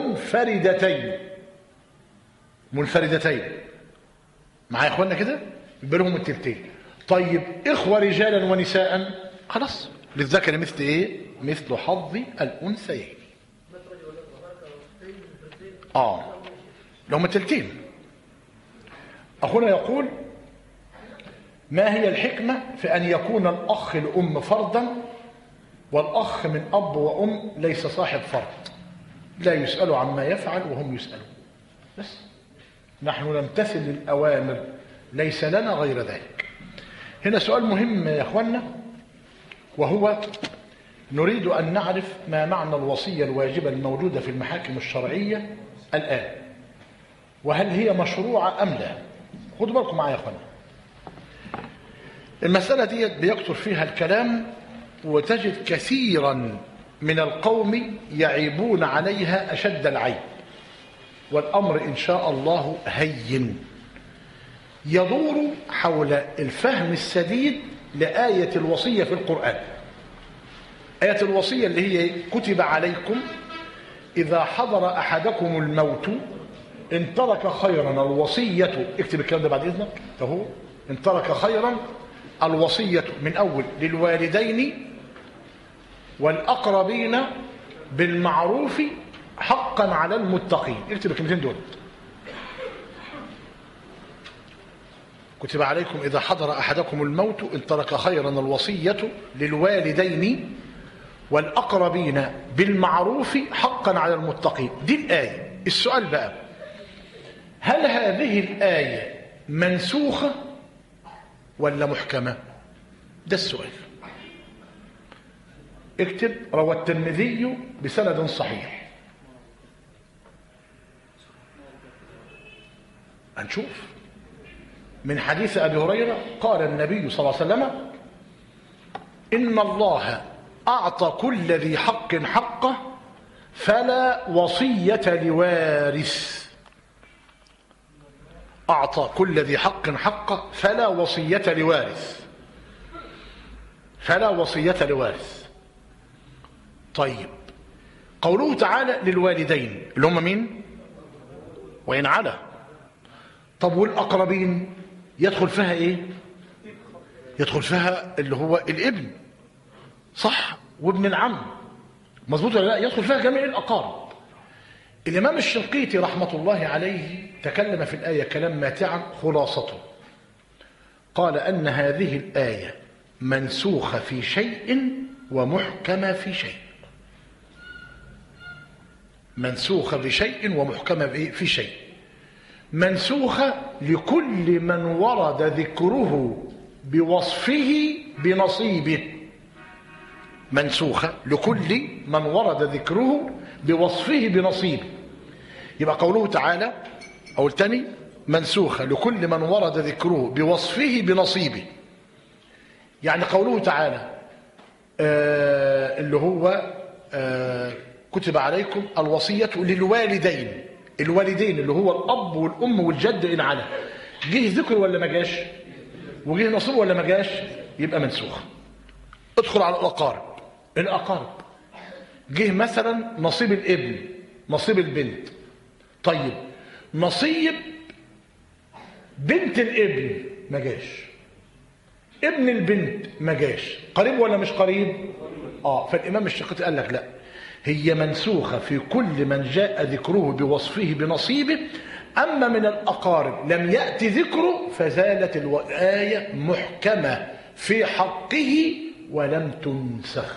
منفردتين. منفردتين معايا يا اخوانا كده؟ يبقى لهم التلتين. طيب إخوة رجالا ونساء خلاص للذكر مثل إيه؟ مثل حظ الأنثيين. آه لهم التلتين. أخونا يقول ما هي الحكمة في أن يكون الأخ الأم فردا والأخ من أب وأم ليس صاحب فرد، لا يسأل عما يفعل وهم يسألون، بس نحن نمتثل للأوامر ليس لنا غير ذلك. هنا سؤال مهم يا أخوانا، وهو نريد أن نعرف ما معنى الوصية الواجبة الموجودة في المحاكم الشرعية الآن، وهل هي مشروعة أم لا؟ خدوا بالكم معايا يا أخوانا، المسألة دي بيكثر فيها الكلام، وتجد كثيرا من القوم يعيبون عليها أشد العيب، والأمر إن شاء الله هين، يدور حول الفهم السديد لآية الوصية في القرآن. آية الوصية اللي هي كتب عليكم إذا حضر أحدكم الموت إن ترك خيرا الوصية، اكتب الكلام ده بعد إذنك فهو إن ترك خيرا الوصية من أول للوالدين والأقربين بالمعروف حقا على المتقين. اكتب الكلمتين دول، كتب عليكم إذا حضر أحدكم الموت إن ترك خيرا الوصية للوالدين والأقربين بالمعروف حقا على المتقين. دي الآية. السؤال بقى، هل هذه الآية منسوخة ولا محكمة؟ ده السؤال. اكتب روى الترمذي بسند صحيح. هنشوف من حديث أبي هريرة قال النبي صلى الله عليه وسلم إن الله أعطى كل ذي حق حقه فلا وصية لوارث. أعطى كل ذي حق حقه فلا وصية لوارث. فلا وصية لوارث. طيب قوله تعالى للوالدين اللي هم مين؟ وإن على. طب والأقربين يدخل فيها إيه؟ يدخل فيها اللي هو الابن، صح؟ وابن العم، مظبوط ولا لا؟ يدخل فيها جميع الأقارب. الإمام الشنقيطي رحمة الله عليه تكلم في الآية كلام ماتعا، خلاصته قال أن هذه الآية منسوخة في شيء ومحكمة في شيء. منسوخة بشيء ومحكمة في شيء. منسوخة لكل من ورد ذكره بوصفه بنصيبه. منسوخة لكل من ورد ذكره بوصفه بنصيبه. يبقى قوله تعالى أو الثاني منسوخة لكل من ورد ذكره بوصفه بنصيبه. يعني قوله تعالى آه اللي هو آه كتب عليكم الوصية للوالدين. الوالدين اللي هو الأب والأم والجد إن على، جه ذكر ولا ما جاش؟ وجه نصيب ولا ما جاش؟ يبقى منسوخ. ادخل على الأقارب. الأقارب جه مثلا نصيب الابن، نصيب البنت. طيب نصيب بنت الابن ما جاش، ابن البنت ما جاش، قريب ولا مش قريب؟ اه فالإمام الشنقيطي قال لك لا، هي منسوخة في كل من جاء ذكره بوصفه بنصيبه، أما من الأقارب لم يأتي ذكره فزالت الآية محكمة في حقه ولم تنسخ.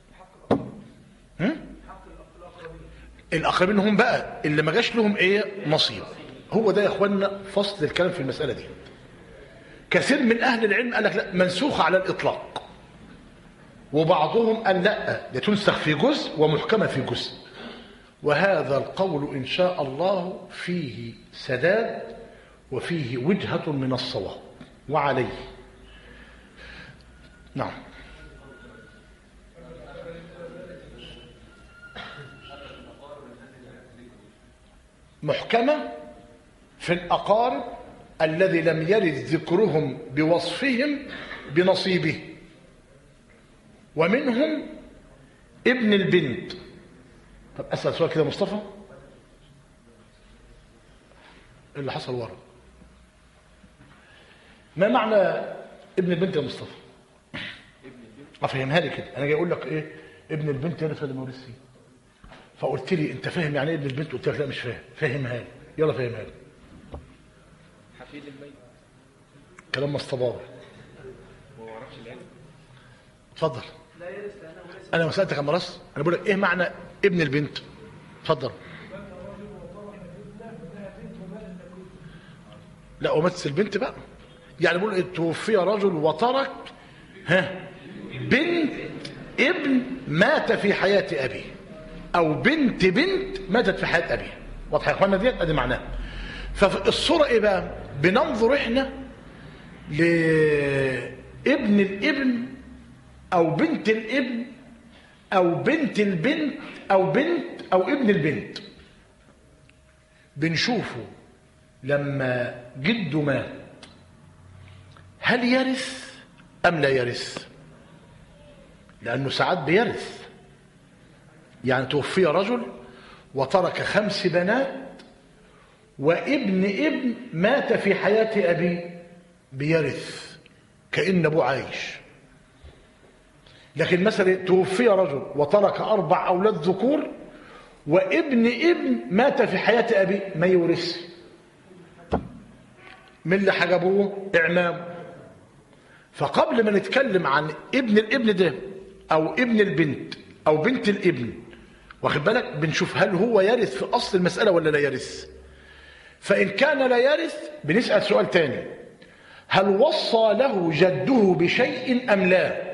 الأقربين هم بقى اللي ما جاش لهم ايه؟ نصيب. هو ده يا اخوانا فصل الكلام في المسألة دي. كثير من أهل العلم قال لك لا منسوخة على الإطلاق، وبعضهم قال لا ده تنسخ في جزء ومحكمة في جزء، وهذا القول إن شاء الله فيه سداد وفيه وجهة من الصواب وعليه. نعم. محكمة في الأقارب الذي لم يرد ذكرهم بوصفهم بنصيبه، ومنهم ابن البنت. طب أسأل سؤال كده مصطفى، اللي حصل ورا ما معنى ابن البنت يا مصطفى؟ افهمها لي كده. انا جاي اقول لك ايه ابن البنت يرث ولا ما يورثش؟ فقلت لي انت فاهم يعني ايه ابن البنت؟ قلت لك لا مش فاهم. فهمها لي، يلا فهمها لي. حفيد الميت. كلام مصطفى هو ما يعرفش العلم. اتفضل. انا ما سالتك عن مرص، انا بقول لك ايه معنى ابن البنت؟ اتفضل. لا ومثل البنت بقى، يعني بقول توفي رجل وترك ها بنت ابن مات في حياة أبيه، أو بنت بنت ماتت في حياة أبيه. واضح يا إخوانا ديت؟ أدي معناها. ففي الصورة إيه بقى؟ بننظر إحنا لابن الابن أو بنت الابن أو بنت البنت أو بنت أو ابن البنت، بنشوفه لما جده مات هل يرث أم لا يرث؟ لأنه ساعات بيرث. يعني توفي رجل وترك خمس بنات وابن ابن مات في حياة أبيه، بيرث كأن أبوه عايش. لكن مثلا توفي رجل وترك أربع أولاد ذكور وابن ابن مات في حياة أبيه، ما يورث. من اللي حجبوه؟ إعمام. فقبل ما نتكلم عن ابن الابن ده أو ابن البنت أو بنت الابن، واخد بالك، بنشوف هل هو يرث في أصل المسألة ولا لا يرث. فإن كان لا يرث بنسأل سؤال تاني: هل وصى له جده بشيء أم لا؟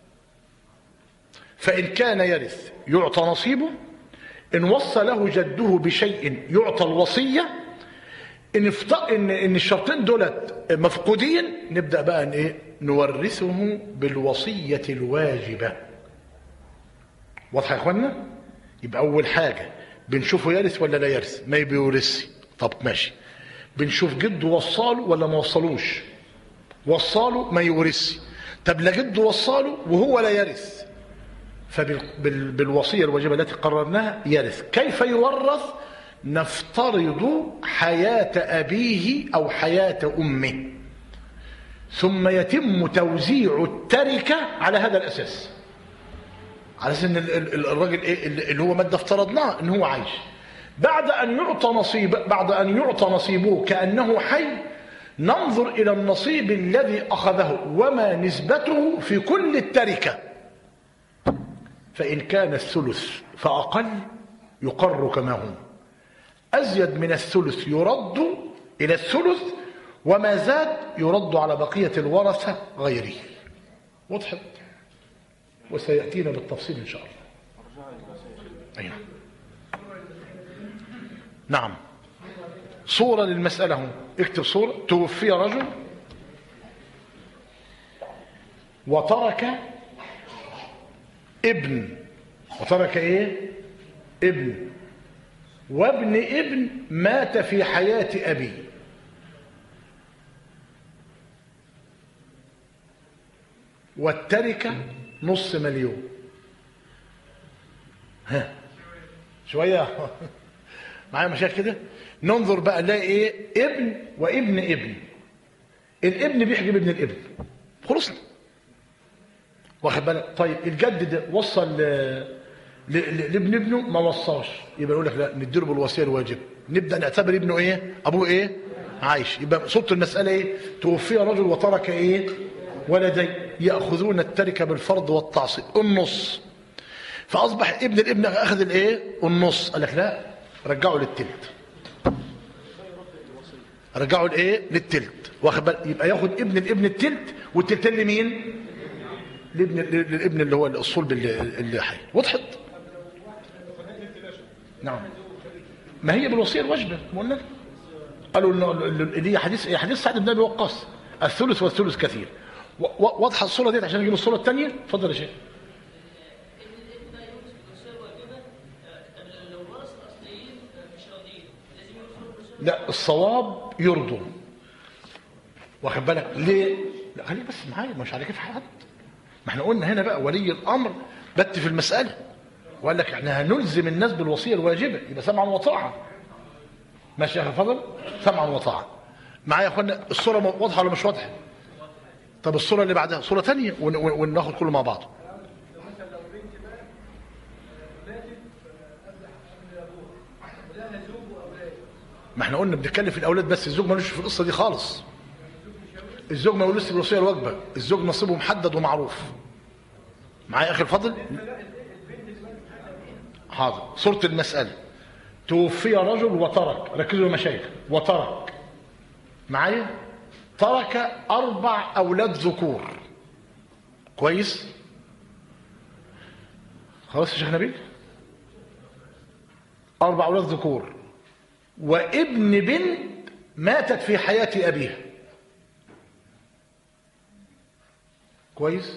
فإن كان يرث يعطى نصيبه. إن وصى له جده بشيء يعطى الوصية. إن افتق إن إن الشرطين دولت مفقودين نبدأ بقى إن إيه؟ نورثه بالوصية الواجبة. واضح يا إخوانا؟ يبقى أول حاجة بنشوفه يرث ولا لا يرث؟ ما بيورث. طب ماشي. بنشوف جده وصاله ولا ما وصلوش؟ وصاله ما يورث. طب لا جده وصاله وهو لا يرث، فبالوصية الواجبة التي قررناها يرث. كيف يورث؟ نفترض حياة أبيه أو حياة أمه، ثم يتم توزيع التركة على هذا الأساس، على أساس أن الراجل اللي هو مادة افترضناه أنه هو عايش. بعد أن يعطى نصيب بعد أن يعطى نصيبه كأنه حي، ننظر إلى النصيب الذي أخذه وما نسبته في كل التركة. فإن كان الثلث فأقل يقر كما هو، أزيد من الثلث يرد إلى الثلث، وما زاد يرد على بقية الورثة غيره. وضحت؟ وسيأتينا بالتفصيل إن شاء الله. أيوة. نعم. صورة للمسألة هم. اكتب صورة: توفي رجل وترك ابن. وترك ايه؟ ابن. وابن ابن مات في حياة أبيه. والتركة نص مليون. ها شوية معايا مشاكل كده. ننظر بقى نلاقي ايه؟ ابن وابن ابن. الابن بيحجب ابن الابن، خلصنا. واخد بالك؟ طيب الجد ده وصل لابن ابنه ما وصاش، يبقى نقول لك لا نديله بالوصيه الواجبه. نبدا نعتبر ابنه ايه؟ ابوه ايه؟ عايش. يبقى صوت المساله ايه؟ توفي رجل وترك ايه؟ ولدين ياخذون التركه بالفرض والتعصيب النص. فاصبح ابن الابن اخذ الايه؟ النص. قال لك لا رجعه للتلت. رجعه لايه؟ للتلت. واخد بالك؟ يبقى ياخد ابن الابن التلت، والتلتين لمين؟ لابن للابن اللي هو الصلب اللي حي. وضحت؟ نعم. ما هي بالوصيه الواجبه قلنا. قالوا اللي هي حديث حديث سعد بن ابي وقاص: الثلث والثلث كثير. واضحه الصوره ديت عشان نجيب الصوره الثانيه. اتفضل يا شيخ. لا الصواب يرضوا. واخد بالك ليه؟ لا خليك بس معايا، مش على كيف حد. ما احنا قلنا هنا بقى ولي الامر بت في المساله وقال لك احنا هنلزم الناس بالوصيه الواجبه، يبقى سمعا وطاعه. ماشي يا اخي فضل؟ سمعا وطاعه. معايا يا اخوانا؟ الصوره واضحه ولا مش واضحه؟ طب الصوره اللي بعدها صوره ثانيه وناخد كله مع بعض. ما احنا قلنا بنتكلم في الاولاد بس، الزوج ملوش في القصه دي خالص. الزوج ما يورثش بالوصيه الواجبه، الزوج نصيبه محدد ومعروف. معايا يا اخي الفضل؟ حاضر. صوره المساله: توفي رجل وترك، ركزوا يا مشايخ، وترك معايا، ترك اربع اولاد ذكور. كويس؟ خلاص يا شيخ نبيل؟ اربع اولاد ذكور وابن بنت ماتت في حياه ابيها. كويس؟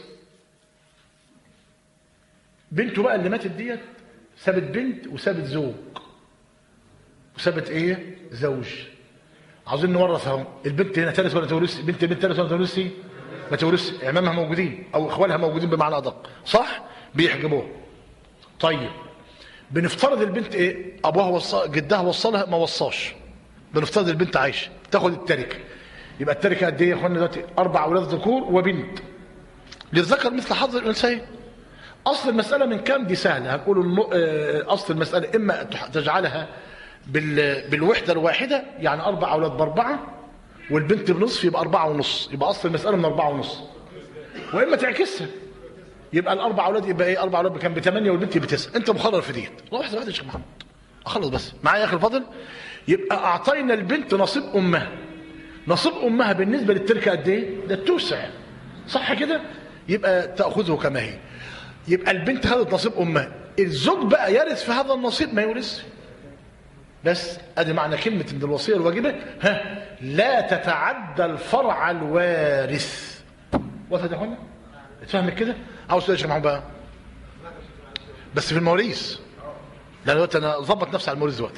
بنته بقى اللي ماتت ديت سابت بنت وسابت زوج وسابت ايه؟ زوج. عاوزين نورث اهو. البنت هنا تورث ولا تورث؟ بنت البنت تورث ولا تورث؟ ما تورث. اعمامها موجودين او اخوالها موجودين بمعنى ادق، صح؟ بيحجبوها. طيب بنفترض البنت ايه؟ ابوها وصى، جدها وصلها، ما وصاش. بنفترض البنت عايشه تاخد التركه. يبقى التركه قد ايه يا اخوانا دلوقتي؟ اربع اولاد ذكور وبنت. للذكر مثل حظ الانثيين. اصل المساله من كام؟ دي سهله. هنقول اصل المساله اما تجعلها بالوحده الواحده، يعني اربع اولاد باربعه والبنت بنصف، يبقى اربعه ونص، يبقى اصل المساله من اربعه ونص. واما تعكسها يبقى الاربع اولاد يبقى ايه؟ اربع اولاد كان بثمانيه والبنت بتسعه. انت مخرر في ديت. واحده واحده يا شيخ محمد. اخلص بس معايا يا اخي الفاضل. يبقى اعطينا البنت نصيب امها. نصيب امها بالنسبه للتركه قد ايه؟ ده التوسع، صح كده؟ يبقى تاخذه كما هي. يبقى البنت خدت نصيب امها. الزوج بقى يرث في هذا النصيب؟ ما يورث. بس ادي معنى كلمه ان الوصيه الواجبه ها لا تتعدى الفرع الوارث. وصلت يا اخوانا؟ اتفهمت كده؟ عاوز تقول يا شيخ محمد بقى بس في المواريث. لا دلوقتي انا ظبط نفسي على المواريث دلوقتي.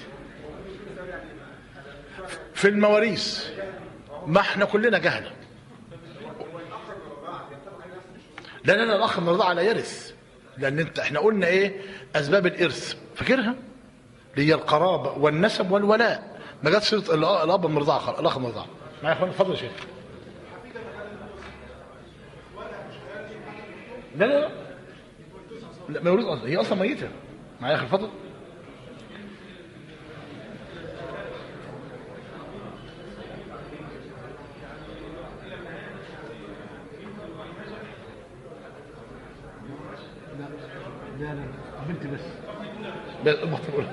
في المواريث ما احنا كلنا جهله. لا لا لا الاخ من الرضاعه لا يرث، لان انت احنا قلنا ايه؟ اسباب الارث فاكرها؟ اللي هي القرابه والنسب والولاء. ما جاتش سيره الاب من الرضاعه، الاخ من الرضاعه. معايا يا اخوان؟ اتفضل يا شيخ. لا لا لا ما يورث اصلا، هي اصلا ميته. معايا يا اخي اتفضل. لا لا بنتي بس بس بطل.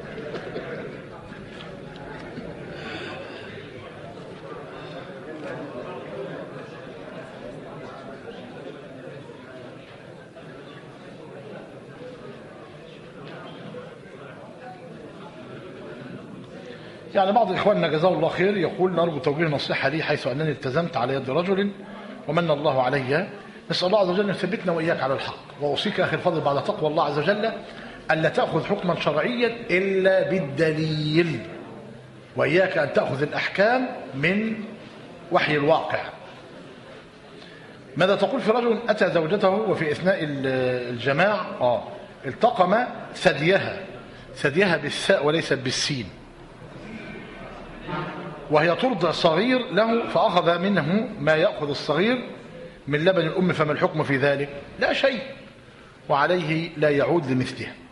يعني بعض إخواننا جزاه الله خير يقول: نرجو توجيه نصيحة لي حيث أنني التزمت على يد رجل ومن الله علي. نسأل الله عز وجل أن يثبتنا وإياك على الحق. وأوصيك يا أخي الفضل بعد تقوى الله عز وجل ألا تأخذ حكما شرعيا إلا بالدليل، وإياك أن تأخذ الأحكام من وحي الواقع. ماذا تقول في رجل أتى زوجته وفي أثناء الجماع آه التقم ثديها، ثديها بالثاء وليس بالسين، وهي ترضع صغير له فأخذ منه ما يأخذ الصغير من لبن الأم، فما الحكم في ذلك؟ لا شيء، وعليه لا يعود لمثله.